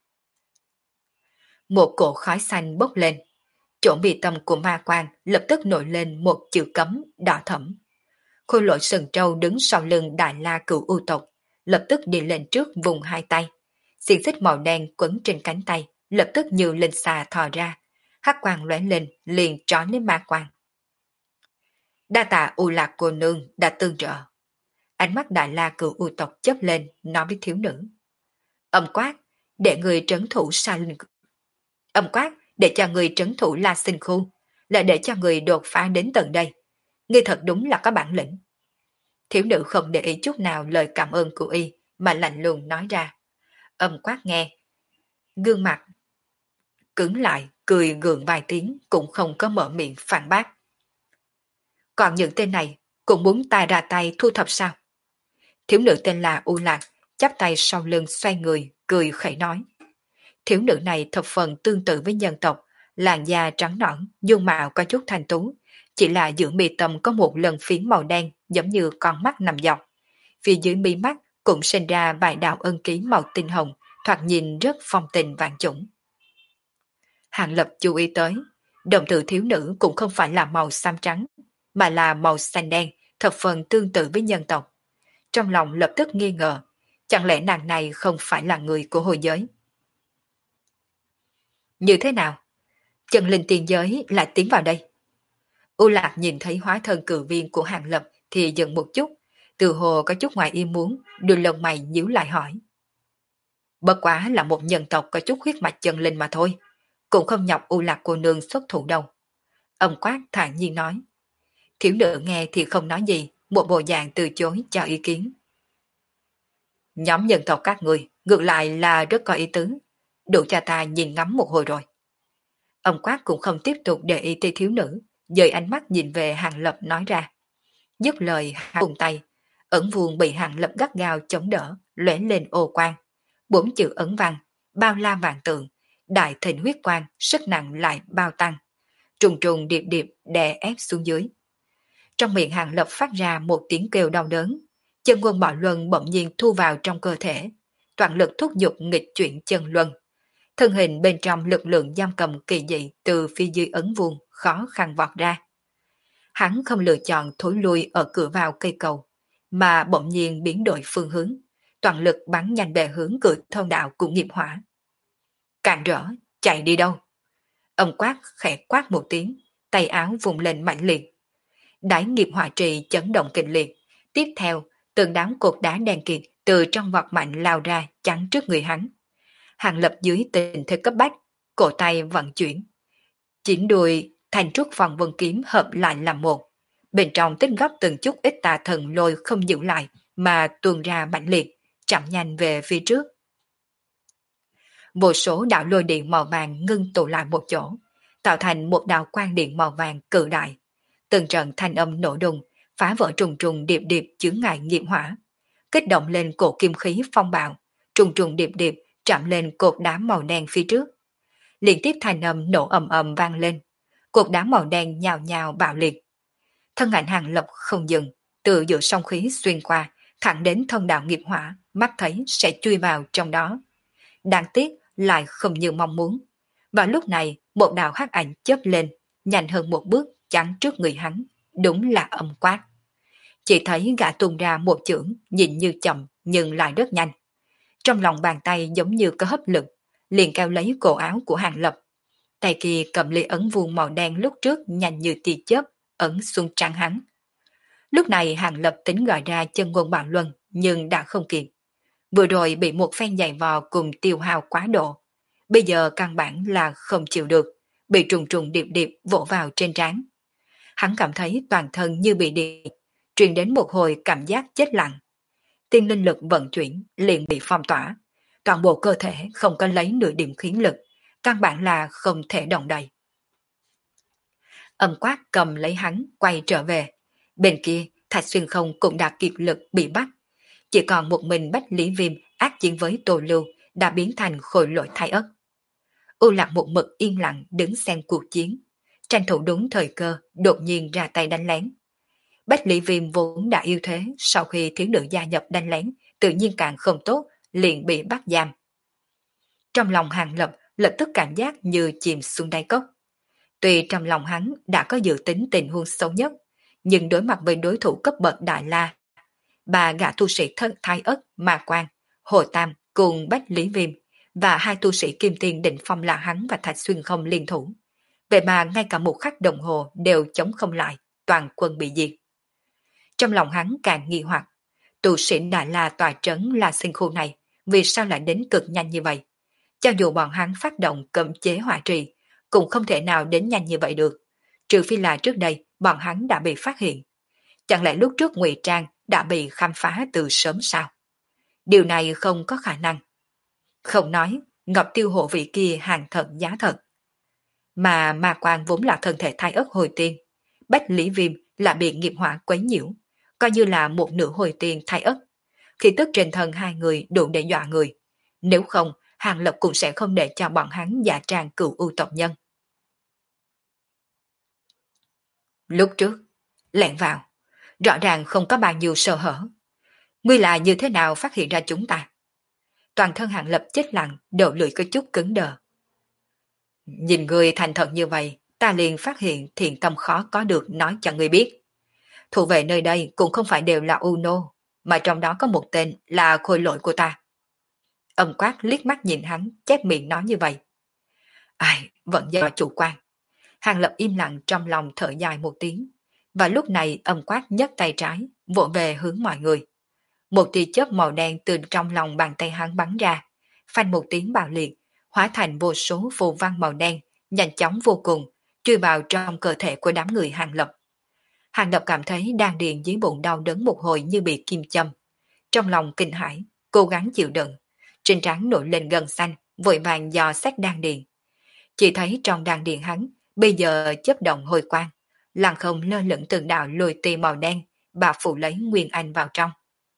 Một cỗ khói xanh bốc lên. Chỗ bị tâm của Ma Quang lập tức nổi lên một chữ cấm đỏ thẫm. Khôi Lỗi sừng trâu đứng sau lưng Đại La Cửu U tộc, lập tức đi lên trước vùng hai tay. Xiềng xích màu đen quấn trên cánh tay, lập tức như linh xà thò ra. Hắc quang lóe lên, liền trói lên Ma Quang. Đa tạ U Lạc cô nương đã tương trợ. Ánh mắt Đại La Cửu U tộc chớp lên, nói với thiếu nữ. Âm quát, để người trấn thủ xa linh. Âm quát, để cho người trấn thủ La Sinh Khu, là để cho người đột phá đến tận đây. Ngươi thật đúng là có bản lĩnh. Thiếu nữ không để ý chút nào lời cảm ơn của y, mà lạnh lùng nói ra. Âm quát nghe. Gương mặt cứng lại, cười gượng vài tiếng, cũng không có mở miệng phản bác. Còn những tên này, cũng muốn ta ra tay thu thập sao? Thiếu nữ tên là U Lạc, chắp tay sau lưng xoay người, cười khẩy nói. Thiếu nữ này thập phần tương tự với nhân tộc, làn da trắng nõn, dung mạo có chút thanh tú, chỉ là giữa mi tâm có một lần phiến màu đen giống như con mắt nằm dọc. Phía dưới mi mắt cũng sinh ra vài đạo ân ký màu tinh hồng, thoạt nhìn rất phong tình vạn chủng. Hàng Lập chú ý tới, động từ thiếu nữ cũng không phải là màu xám trắng, mà là màu xanh đen, thập phần tương tự với nhân tộc. Trong lòng lập tức nghi ngờ, chẳng lẽ nàng này không phải là người của hồi giới? Như thế nào? Chân linh tiên giới lại tiến vào đây. U Lạc nhìn thấy hóa thân cử viên của Hàng Lập thì dừng một chút, từ hồ có chút ngoài ý muốn, đôi lông mày nhíu lại hỏi. Bất quá là một nhân tộc có chút huyết mạch chân linh mà thôi, cũng không nhọc U Lạc cô nương xuất thủ đâu. Ông quát thản nhiên nói. Thiếu nữ nghe thì không nói gì, một bộ dạng từ chối cho ý kiến. Nhóm nhân tộc các người ngược lại là rất có ý tứ, đủ cho ta nhìn ngắm một hồi rồi. Ông quát cũng không tiếp tục để ý tới thiếu nữ, dời ánh mắt nhìn về Hàng Lập nói ra. Dứt lời hắn vùng tay, ẩn vuông bị Hàng Lập gắt gao chống đỡ, lóe lên ô quang. 4 chữ ấn văn, bao la vạn tượng, đại thịnh huyết quang, sức nặng lại bao tăng. Trùng trùng điệp điệp đè ép xuống dưới. Trong miệng Hàng Lập phát ra một tiếng kêu đau đớn, chân quân bạo luân bỗng nhiên thu vào trong cơ thể, toàn lực thúc giục nghịch chuyển chân luân. Thân hình bên trong lực lượng giam cầm kỳ dị từ phía dưới ấn vuông khó khăn vọt ra. Hắn không lựa chọn thối lui ở cửa vào cây cầu, mà bỗng nhiên biến đổi phương hướng, toàn lực bắn nhanh về hướng cửa thông đạo của nghiệp hỏa. Cạn rỡ, chạy đi đâu? Ông quát khẽ quát một tiếng, tay áo vùng lên mạnh liệt. Đáy nghiệp hỏa trì chấn động kịch liệt, tiếp theo từng đám cột đá đen kịt từ trong vọt mạnh lao ra chắn trước người hắn. Hàng Lập dưới tình thế cấp bách, cổ tay vận chuyển. Chỉnh đùi thành trúc phòng vân kiếm hợp lại làm một. Bên trong tích góp từng chút ít tà thần lôi không giữ lại mà tuôn ra mạnh liệt, chậm nhanh về phía trước. Vô số đạo lôi điện màu vàng ngưng tụ lại một chỗ, tạo thành một đạo quang điện màu vàng cự đại. Từng trận thanh âm nổ đùng, phá vỡ trùng trùng điệp điệp chướng ngại nghiệp hỏa, kích động lên cổ kim khí phong bạo, trùng trùng điệp điệp chạm lên cột đá màu đen phía trước. Liên tiếp thanh âm nổ ầm ầm vang lên, cột đá màu đen nhào nhào bạo liệt. Thân ảnh Hàng Lập không dừng, từ giữa sông khí xuyên qua, thẳng đến thông đạo nghiệp hỏa, mắt thấy sẽ chui vào trong đó. Đáng tiếc lại không như mong muốn. Vào lúc này, một đạo hắc ảnh chớp lên, nhanh hơn một bước chắn trước người hắn, đúng là âm quát. Chỉ thấy gã tung ra một chưởng, nhìn như chậm, nhưng lại rất nhanh. Trong lòng bàn tay giống như có hấp lực, liền kéo lấy cổ áo của Hàng Lập. Tay kia cầm ly ấn vuông màu đen lúc trước nhanh như tia chớp, ấn xuống trán hắn. Lúc này Hàng Lập tính gọi ra chân ngôn bạo luân, nhưng đã không kịp. Vừa rồi bị một phen giày vò cùng tiêu hao quá độ. Bây giờ căn bản là không chịu được, bị trùng trùng điệp điệp vỗ vào trên trán. Hắn cảm thấy toàn thân như bị điện, truyền đến một hồi cảm giác chết lặng. Tiên linh lực vận chuyển liền bị phong tỏa. Toàn bộ cơ thể không có lấy nửa điểm khí lực, căn bản là không thể động đậy. Âm Quát cầm lấy hắn quay trở về. Bên kia Thạch Xuyên Không cũng đã kiệt lực bị bắt. Chỉ còn một mình Bách Lý Viêm ác chiến với Tô Lưu đã biến thành khối lỗi thái ất. U Lạc một mực yên lặng đứng xem cuộc chiến, tranh thủ đúng thời cơ đột nhiên ra tay đánh lén. Bách Lý Viêm vốn đã yêu thế, sau khi thiếu nữ gia nhập đánh lén tự nhiên càng không tốt, liền bị bắt giam. Trong lòng Hàng Lập lập tức cảm giác như chìm xuống đáy cốc. Tuy trong lòng hắn đã có dự tính tình huống xấu nhất, nhưng đối mặt với đối thủ cấp bậc Đại La, bà gã tu sĩ thân Thái Ất, Ma Quan, Hồ Tam cùng Bách Lý Viêm và hai tu sĩ Kim Tiên Định Phong là hắn và Thạch Xuyên Không liên thủ. Vậy mà ngay cả một khắc đồng hồ đều chống không lại, toàn quân bị diệt. Trong lòng hắn càng nghi hoặc, tu sĩ Đại La tòa trấn là sinh khu này, vì sao lại đến cực nhanh như vậy? Cho dù bọn hắn phát động cấm chế hỏa trì, cũng không thể nào đến nhanh như vậy được, trừ phi là trước đây bọn hắn đã bị phát hiện. Chẳng lẽ lúc trước ngụy trang đã bị khám phá từ sớm sao? Điều này không có khả năng. Không nói, Ngọc Tiêu hộ vị kia hàng thật giá thật. Mà Ma Quan vốn là thân thể thai ất hồi tiên, Bách Lý Viêm là bị nghiệp hỏa quấy nhiễu, coi như là một nửa hồi tiên thai ất. Khi tức trên thân hai người đủ để dọa người. Nếu không, Hàng Lập cũng sẽ không để cho bọn hắn giả trang cựu ưu tộc nhân. Lúc trước, lẻn vào, rõ ràng không có bao nhiêu sơ hở. Ngươi là như thế nào phát hiện ra chúng ta? Toàn thân Hàng Lập chết lặng, đầu lưỡi có chút cứng đờ. Nhìn ngươi thành thật như vậy, ta liền phát hiện thiện tâm khó có được nói cho ngươi biết. Thủ vệ nơi đây cũng không phải đều là Uno, mà trong đó có một tên là khôi lỗi của ta. Âm Quát liếc mắt nhìn hắn, chép miệng nói như vậy. Ai, vẫn do chủ quan. Hàng Lập im lặng trong lòng thở dài một tiếng, và lúc này Âm Quát nhấc tay trái, vỗ về hướng mọi người. Một tia chớp màu đen từ trong lòng bàn tay hắn bắn ra, phanh một tiếng bạo liệt, hóa thành vô số phù văn màu đen, nhanh chóng vô cùng, chui vào trong cơ thể của đám người Hàng Lập. Hàng Lập cảm thấy đan điền dưới bụng đau đớn một hồi như bị kim châm. Trong lòng kinh hãi, cố gắng chịu đựng, trên trán nổi lên gân xanh, vội vàng dò xét đan điền. Chỉ thấy trong đan điền hắn, bây giờ chớp động hồi quang, lặng không lơ lửng từng đạo lôi tì màu đen, bà phủ lấy Nguyên Anh vào trong.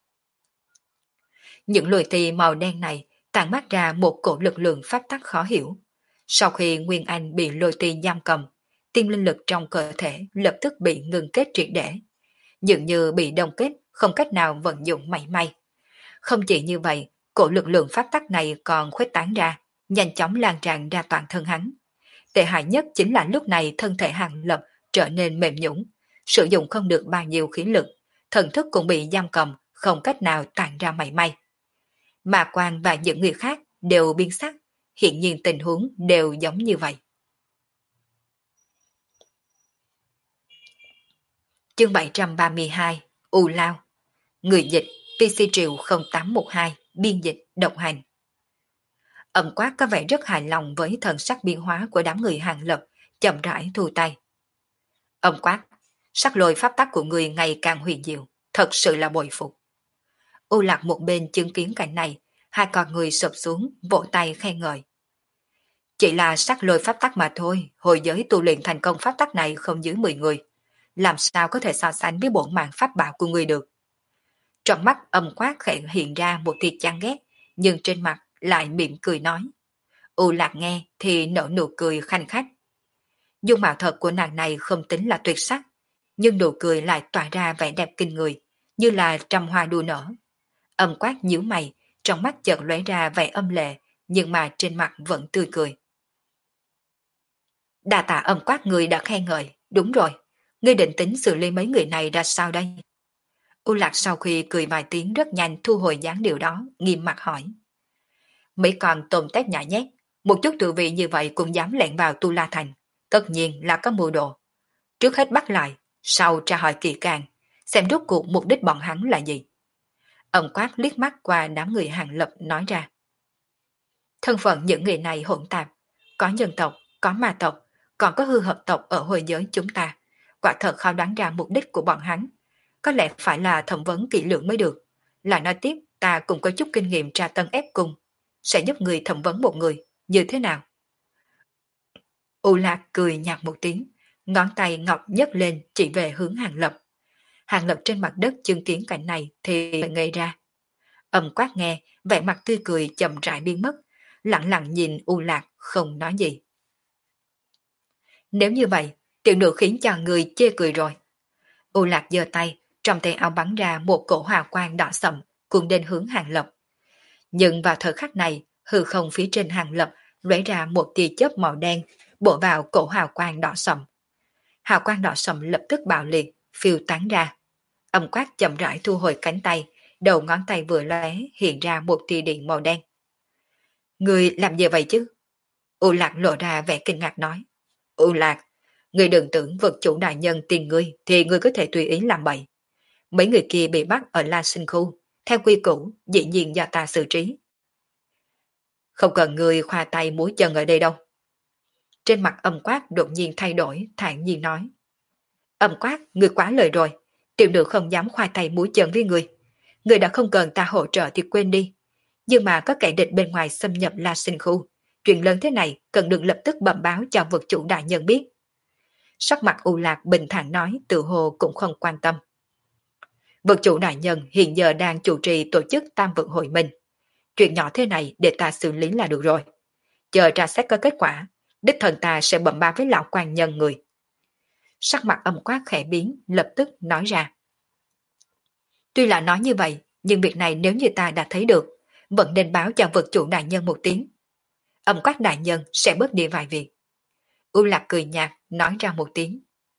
Những lôi tì màu đen này tản mát ra một cổ lực lượng pháp tắc khó hiểu. Sau khi Nguyên Anh bị lôi tì giam cầm, tiên linh lực trong cơ thể lập tức bị ngừng kết triệt để, dường như bị đông kết, không cách nào vận dụng mảy may. Không chỉ như vậy, cổ lực lượng pháp tắc này còn khuếch tán ra, nhanh chóng lan tràn ra toàn thân hắn. Tệ hại nhất chính là lúc này thân thể Hàng Lập trở nên mềm nhũn, sử dụng không được bao nhiêu khí lực, thần thức cũng bị giam cầm, không cách nào tản ra mảy may. Mà Quan và những người khác đều biến sắc, hiện nhiên tình huống đều giống như vậy. Chương 732, U Lao. Người dịch PC Triệu 0812, biên dịch độc hành. Âm Quát có vẻ rất hài lòng với thần sắc biến hóa của đám người Hàng Lập, chậm rãi thu tay. Âm Quát, sắc lôi pháp tắc của người ngày càng huyền diệu, thật sự là bội phục. U Lạc một bên chứng kiến cảnh này, hai con người sụp xuống, vỗ tay khen ngợi. Chỉ là sắc lôi pháp tắc mà thôi, hồi giới tu luyện thành công pháp tắc này không dưới 10 người. Làm sao có thể so sánh với bổn mạng pháp bảo của người được? Trong mắt Âm Quát khẽ hiện ra một tia chán ghét, nhưng trên mặt lại mỉm cười nói. U Lạc nghe thì nở nụ cười khanh khách. Dung mạo thật của nàng này không tính là tuyệt sắc, nhưng nụ cười lại tỏa ra vẻ đẹp kinh người, như là trăm hoa đua nở. Âm Quát nhíu mày, trong mắt chợt lóe ra vẻ âm lệ, nhưng mà trên mặt vẫn tươi cười. Đa tạ Âm Quát người đã khen ngợi, đúng rồi, ngươi định tính xử lý mấy người này ra sao đây? U Lạc sau khi cười vài tiếng rất nhanh thu hồi dáng điệu đó, nghiêm mặt hỏi. Mấy con tôm tép nhả nhét, một chút tự vị như vậy cũng dám lẻn vào Tu La Thành, tất nhiên là có mưu đồ. Trước hết bắt lại, sau tra hỏi kỹ càng, xem rốt cuộc mục đích bọn hắn là gì. Ông quát liếc mắt qua đám người Hàng Lập nói ra. Thân phận những người này hỗn tạp, có nhân tộc, có ma tộc, còn có hư hợp tộc ở hồi giới chúng ta. Quả thật khó đoán ra mục đích của bọn hắn. Có lẽ phải là thẩm vấn kỹ lưỡng mới được. Lại nói tiếp, ta cũng có chút kinh nghiệm tra tân ép cung. Sẽ giúp người thẩm vấn một người, như thế nào? U Lạc cười nhạt một tiếng, ngón tay ngọc nhấc lên chỉ về hướng Hàng Lập. Hàng Lập trên mặt đất chứng kiến cảnh này thì ngây ra. Âm quát nghe, vẻ mặt tươi cười chậm rãi biến mất, lặng lặng nhìn U Lạc không nói gì. Nếu như vậy, tiểu nữ khiến cho người chê cười rồi. U Lạc giơ tay, trong tay áo bắn ra một cổ hào quang đỏ sậm, cuốn đến hướng Hàng Lập. Nhưng vào thời khắc này, hư không phía trên Hàng Lập lóe ra một tia chớp màu đen, bổ vào cổ hào quang đỏ sậm. Hào quang đỏ sậm lập tức bạo liệt, phiêu tán ra. Âm quát chậm rãi thu hồi cánh tay, đầu ngón tay vừa lóe hiện ra một tia điện màu đen. Người làm gì vậy chứ? U Lạc lộ ra vẻ kinh ngạc nói. U Lạc, người đừng tưởng vật chủ đại nhân tiền ngươi thì ngươi có thể tùy ý làm bậy. Mấy người kia bị bắt ở La Sinh Khu, theo quy củ dĩ nhiên do ta xử trí. Không cần người khoa tay múi chân ở đây đâu. Trên mặt Âm quát đột nhiên thay đổi, thản nhiên nói. Âm quát, người quá lời rồi. Tiểu nữ không dám khoa tay múi chân với người. Người đã không cần ta hỗ trợ thì quên đi. Nhưng mà có kẻ địch bên ngoài xâm nhập La Sinh Khu. Chuyện lớn thế này cần được lập tức bẩm báo cho vật chủ đại nhân biết. Sắc mặt U Lạc bình thản nói tự hồ cũng không quan tâm. Vật chủ đại nhân hiện giờ đang chủ trì tổ chức Tam Vận Hội Minh. Chuyện nhỏ thế này để ta xử lý là được rồi. Chờ tra xét có kết quả, đích thần ta sẽ bẩm báo với lão quan nhân người. Sắc mặt Âm quát khẽ biến, lập tức nói ra. Tuy là nói như vậy, nhưng việc này nếu như ta đã thấy được, vẫn nên báo cho vật chủ đại nhân một tiếng. Âm quát đại nhân sẽ bớt đi vài việc. U Lạc cười nhạt, nói ra một tiếng.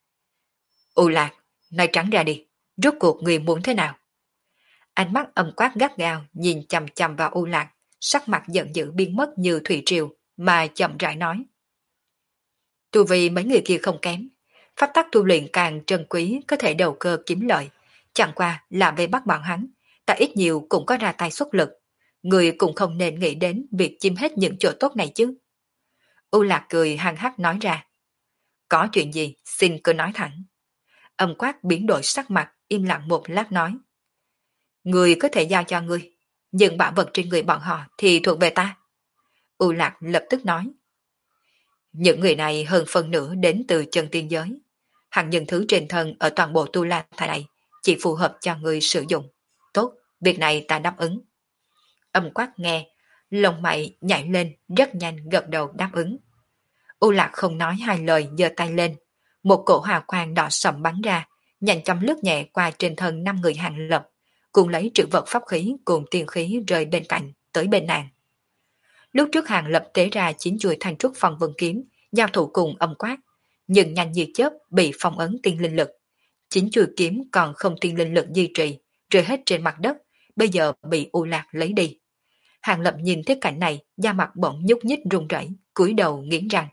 U Lạc, nói trắng ra đi, rốt cuộc người muốn thế nào? Ánh mắt Âm quát gắt gao nhìn chằm chằm vào U Lạc, sắc mặt giận dữ biến mất như thủy triều, mà chậm rãi nói. Tu vì mấy người kia không kém, pháp tắc tu luyện càng trân quý có thể đầu cơ kiếm lợi, chẳng qua là về bắt bọn hắn, ta ít nhiều cũng có ra tay xuất lực, người cũng không nên nghĩ đến việc chiếm hết những chỗ tốt này chứ. U Lạc cười hăng hắc nói ra. Có chuyện gì, xin cứ nói thẳng. Âm quát biến đổi sắc mặt, im lặng một lát nói. Người có thể giao cho ngươi, nhưng bảo vật trên người bọn họ thì thuộc về ta. U Lạc lập tức nói. Những người này hơn phần nửa đến từ chân tiên giới. Hẳn những thứ trên thân ở toàn bộ Tu La Thành này chỉ phù hợp cho người sử dụng. Tốt, việc này ta đáp ứng. Âm quát nghe, lông mày nhảy lên rất nhanh gật đầu đáp ứng. U Lạc không nói hai lời giơ tay lên. Một cổ hào quang đỏ sậm bắn ra, nhanh chóng lướt nhẹ qua trên thân 5 người Hàng Lập, cùng lấy trữ vật pháp khí cùng tiên khí rơi bên cạnh tới bên nàng. Lúc trước Hàng Lập tế ra 9 chuôi thanh trúc phong vân kiếm, giao thủ cùng Âm quát, nhưng nhanh như chớp bị phong ấn tiên linh lực. 9 chuôi kiếm còn không tiên linh lực duy trì, rơi hết trên mặt đất, bây giờ bị U Lạc lấy đi. Hàng Lập nhìn thấy cảnh này, da mặt bỗng nhúc nhích run rẩy, cúi đầu nghiến răng.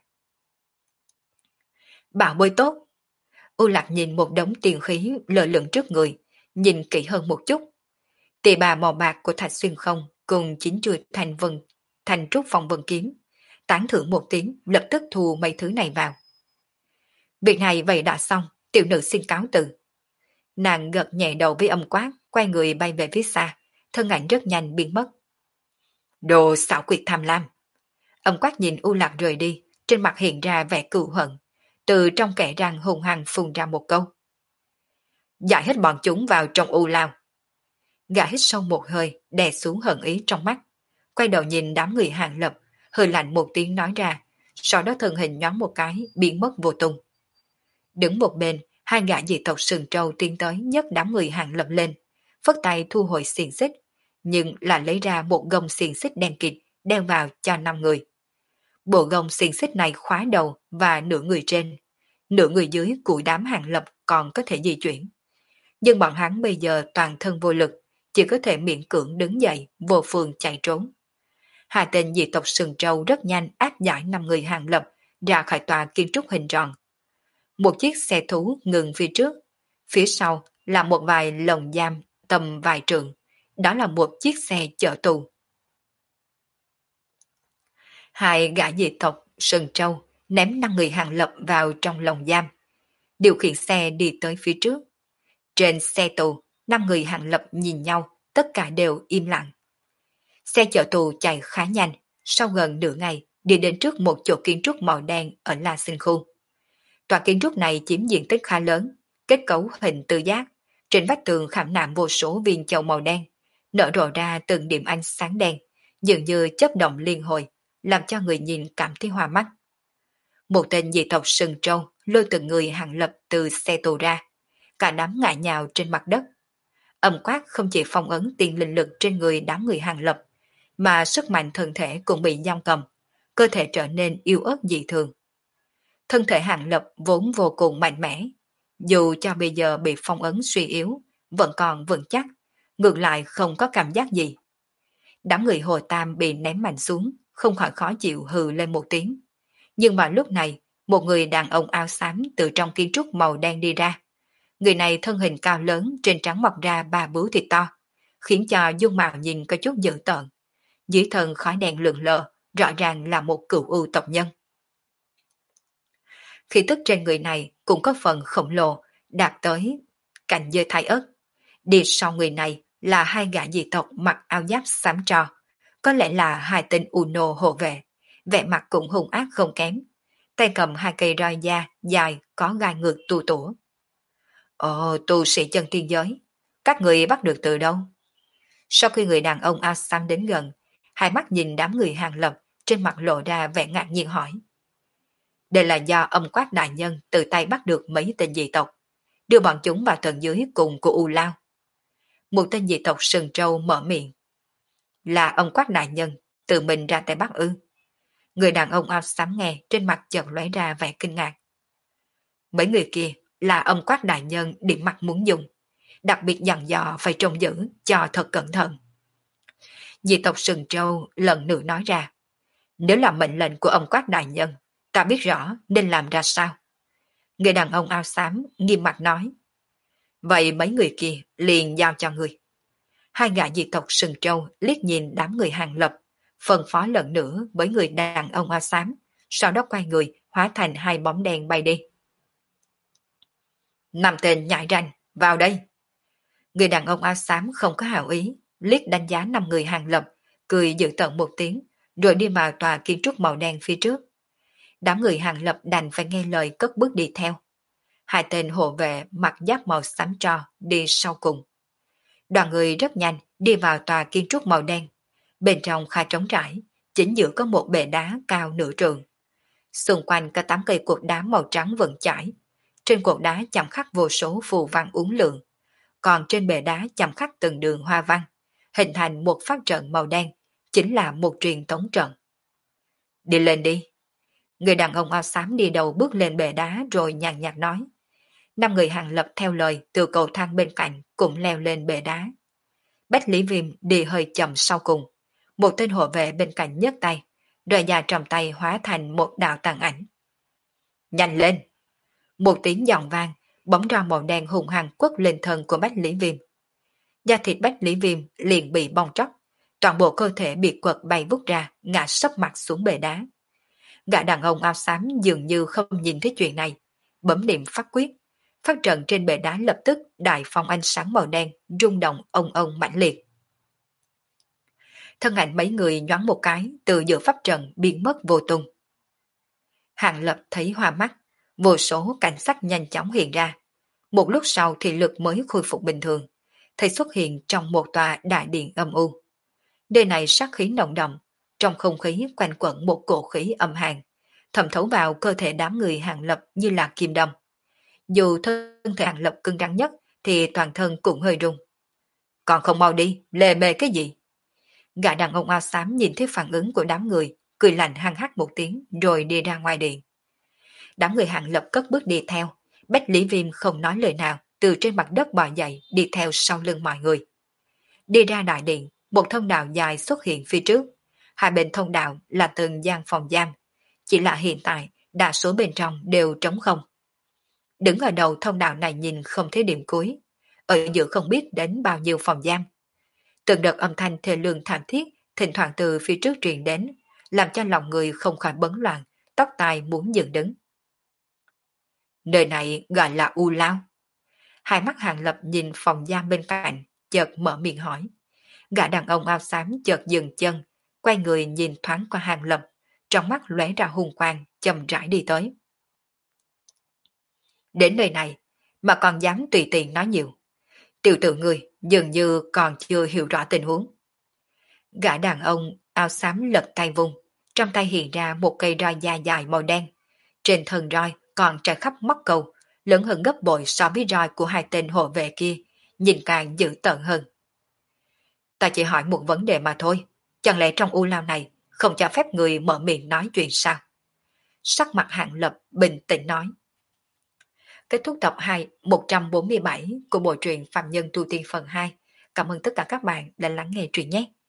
Bảo bối tốt. U Lạc nhìn một đống tiền khí lơ lửng trước người, nhìn kỹ hơn một chút. Tỳ bà màu bạc của Thạch Xuyên Không cùng 9 chuôi thành trúc phong vân kiếm, tán thưởng một tiếng lập tức thu mấy thứ này vào. Việc này vậy đã xong, tiểu nữ xin cáo từ. Nàng gật nhẹ đầu với Âm quát, quay người bay về phía xa, thân ảnh rất nhanh biến mất. Đồ xảo quyệt tham lam. Âm quát nhìn U Lạc rời đi, trên mặt hiện ra vẻ cừu hận, từ trong kẽ răng hùng hăng phun ra một câu. Giải hết bọn chúng vào trong u lao. Gã hít sâu một hơi, đè xuống hận ý trong mắt, quay đầu nhìn đám người Hàng Lập, hơi lạnh một tiếng nói ra, sau đó thân hình nhoáng một cái, biến mất vô tung. Đứng một bên, hai gã dị tộc sừng trâu tiến tới nhấc đám người Hàng Lập lên, phất tay thu hồi xiềng xích, nhưng là lấy ra một gông xiềng xích đen kịt, đeo vào cho 5 người. Bộ gông xiềng xích này khóa đầu và nửa người trên, nửa người dưới của đám Hàng Lập còn có thể di chuyển. Nhưng bọn hắn bây giờ toàn thân vô lực, chỉ có thể miễn cưỡng đứng dậy, vô phương chạy trốn. Hai tên dị tộc sừng trâu rất nhanh áp giải 5 người hàng lập ra khỏi tòa kiến trúc hình tròn. Một chiếc xe thú ngừng phía trước, phía sau là một vài lồng giam tầm vài trượng, đó là một chiếc xe chở tù. Hai gã dị tộc sừng trâu ném 5 người hàng lập vào trong lồng giam, điều khiển xe đi tới phía trước. Trên xe tù, 5 người hàng lập nhìn nhau, tất cả đều im lặng. Xe chở tù chạy khá nhanh, sau gần nửa ngày đi đến trước một chỗ kiến trúc màu đen ở La Sinh Khu. Tòa kiến trúc này chiếm diện tích khá lớn, kết cấu hình tứ giác, trên vách tường khảm nạm vô số viên châu màu đen, nở rộ ra từng điểm ánh sáng đen, dường như chớp động liên hồi, làm cho người nhìn cảm thấy hoa mắt. Một tên dị tộc sừng trâu lôi từng người hàng lập từ xe tù ra, cả đám ngã nhào trên mặt đất. Âm quát không chỉ phong ấn tiền linh lực trên người đám người hàng lập, mà sức mạnh thân thể cũng bị giam cầm, cơ thể trở nên yếu ớt dị thường. Thân thể hàng lập vốn vô cùng mạnh mẽ, dù cho bây giờ bị phong ấn suy yếu, vẫn còn vững chắc, ngược lại không có cảm giác gì. Đám người Hồ Tam bị ném mạnh xuống, không khỏi khó chịu hừ lên một tiếng. Nhưng mà lúc này, một người đàn ông áo xám từ trong kiến trúc màu đen đi ra. Người này thân hình cao lớn, trên trán mọc ra 3 bướu thịt to, khiến cho dung mạo nhìn có chút dữ tợn. Dưới thân khói đen lượn lờ, rõ ràng là một cửu u tộc nhân. Khí tức trên người này cũng có phần khổng lồ, đạt tới cạnh dơi thái ớt. Đi sau người này là hai gã dị tộc mặc áo giáp xám tro, có lẽ là hai tên Uno hộ vệ, vẻ mặt cũng hung ác không kém, tay cầm hai cây roi da dài có gai ngược tu tủa. Ồ, tu sĩ chân tiên giới, các người bắt được từ đâu? Sau khi người đàn ông áo xám đến gần, hai mắt nhìn đám người hàng lập, trên mặt lộ ra vẻ ngạc nhiên hỏi. Đây là do âm quát đại nhân từ tay bắt được mấy tên dị tộc, đưa bọn chúng vào tầng dưới cùng của U Lao. Một tên dị tộc sừng trâu mở miệng. Là âm quát đại nhân tự mình ra tay bắt ư? Người đàn ông áo xám nghe, trên mặt chợt lóe ra vẻ kinh ngạc. Mấy người kia là âm quát đại nhân điểm mặt muốn dùng, đặc biệt dặn dò phải trông giữ cho thật cẩn thận. Dị tộc sừng trâu lần nữa nói ra. Nếu là mệnh lệnh của âm quát đại nhân, ta biết rõ nên làm ra sao. Người đàn ông áo xám nghiêm mặt nói. Vậy mấy người kia liền giao cho người. Hai gã dị tộc sừng trâu liếc nhìn đám người hàng lập, phân phó lần nữa với người đàn ông áo xám, sau đó quay người hóa thành hai bóng đen bay đi. 5 tên nhãi ranh, vào đây. Người đàn ông áo xám không có hảo ý, liếc đánh giá 5 người hàng lập, cười dự tận một tiếng, rồi đi vào tòa kiến trúc màu đen phía trước. Đám người hàng lập đành phải nghe lời cất bước đi theo. Hai tên hộ vệ mặc giáp màu xám tro đi sau cùng. Đoàn người rất nhanh đi vào tòa kiến trúc màu đen. Bên trong khá trống trải, chính giữa có một bệ đá cao nửa trường. Xung quanh có 8 cây cột đá màu trắng vững chãi. Trên cột đá chạm khắc vô số phù văn uốn lượn. Còn trên bệ đá chạm khắc từng đường hoa văn, hình thành một pháp trận màu đen, chính là một truyền tống trận. Đi lên đi. Người đàn ông áo xám đi đầu bước lên bệ đá rồi nhàn nhạt nói. 5 người hàng lập theo lời từ cầu thang bên cạnh cũng leo lên bệ đá. Bách Lý Viêm đi hơi chậm sau cùng. Một tên hộ vệ bên cạnh nhấc tay, rời dài trong tay hóa thành một đạo tàn ảnh. Nhanh lên! Một tiếng giòn vang, bóng roi màu đen hùng hăng quất lên thân của Bách Lý Viêm. Da thịt Bách Lý Viêm liền bị bong tróc, toàn bộ cơ thể bị quật bay vút ra, ngã sấp mặt xuống bệ đá. Gã đàn ông áo xám dường như không nhìn thấy chuyện này, bấm niệm phát quyết. Phát trận trên bệ đá lập tức đại phong ánh sáng màu đen, rung động ông mãnh liệt. Thân ảnh mấy người nhoáng một cái từ giữa pháp trận biến mất vô tung. Hàng lập thấy hoa mắt, vô số cảnh sắc nhanh chóng hiện ra. Một lúc sau thì lực mới khôi phục bình thường, thấy xuất hiện trong một tòa đại điện âm u. Nơi này sát khí nồng đậm, trong không khí quanh quẩn một cổ khí âm hàn, thẩm thấu vào cơ thể đám người Hàng lập như là kim đâm. Dù thân thể Hàng lập cứng rắn nhất thì toàn thân cũng hơi rung. Còn không mau đi, lề mề cái gì? Gã đàn ông áo xám nhìn thấy phản ứng của đám người, cười lạnh hăng hắc một tiếng rồi đi ra ngoài điện. Đám người Hàng lập cất bước đi theo, Bách Lý Viêm không nói lời nào, từ trên mặt đất bò dậy đi theo sau lưng mọi người. Đi ra đại điện, một thông đạo dài xuất hiện phía trước. Hai bên thông đạo là từng gian phòng giam. Chỉ là hiện tại, đa số bên trong đều trống không. Đứng ở đầu thông đạo này nhìn không thấy điểm cuối. Ở giữa không biết đến bao nhiêu phòng giam. Từng đợt âm thanh thê lương thảm thiết thỉnh thoảng từ phía trước truyền đến, làm cho lòng người không khỏi bấn loạn, tóc tai muốn dựng đứng. Nơi này gọi là U Lao. Hai mắt Hàng Lập nhìn phòng giam bên cạnh, chợt mở miệng hỏi. Gã đàn ông áo xám chợt dừng chân, quay người nhìn thoáng qua Hàng Lập, trong mắt lóe ra hung quang, chậm rãi đi tới. Đến nơi này, mà còn dám tùy tiện nói nhiều. Tiểu tử người dường như còn chưa hiểu rõ tình huống. Gã đàn ông áo xám lật tay vùng, trong tay hiện ra một cây roi da dài màu đen. Trên thân roi còn trải khắp móc câu, lớn hơn gấp bội so với roi của hai tên hộ vệ kia, nhìn càng dữ tợn hơn. Ta chỉ hỏi một vấn đề mà thôi, chẳng lẽ trong u lao này không cho phép người mở miệng nói chuyện sao? Sắc mặt Hạng Lập bình tĩnh nói. Kết thúc tập 2 147 của bộ truyện Phạm Nhân Tu Tiên phần 2. Cảm ơn tất cả các bạn đã lắng nghe truyện nhé.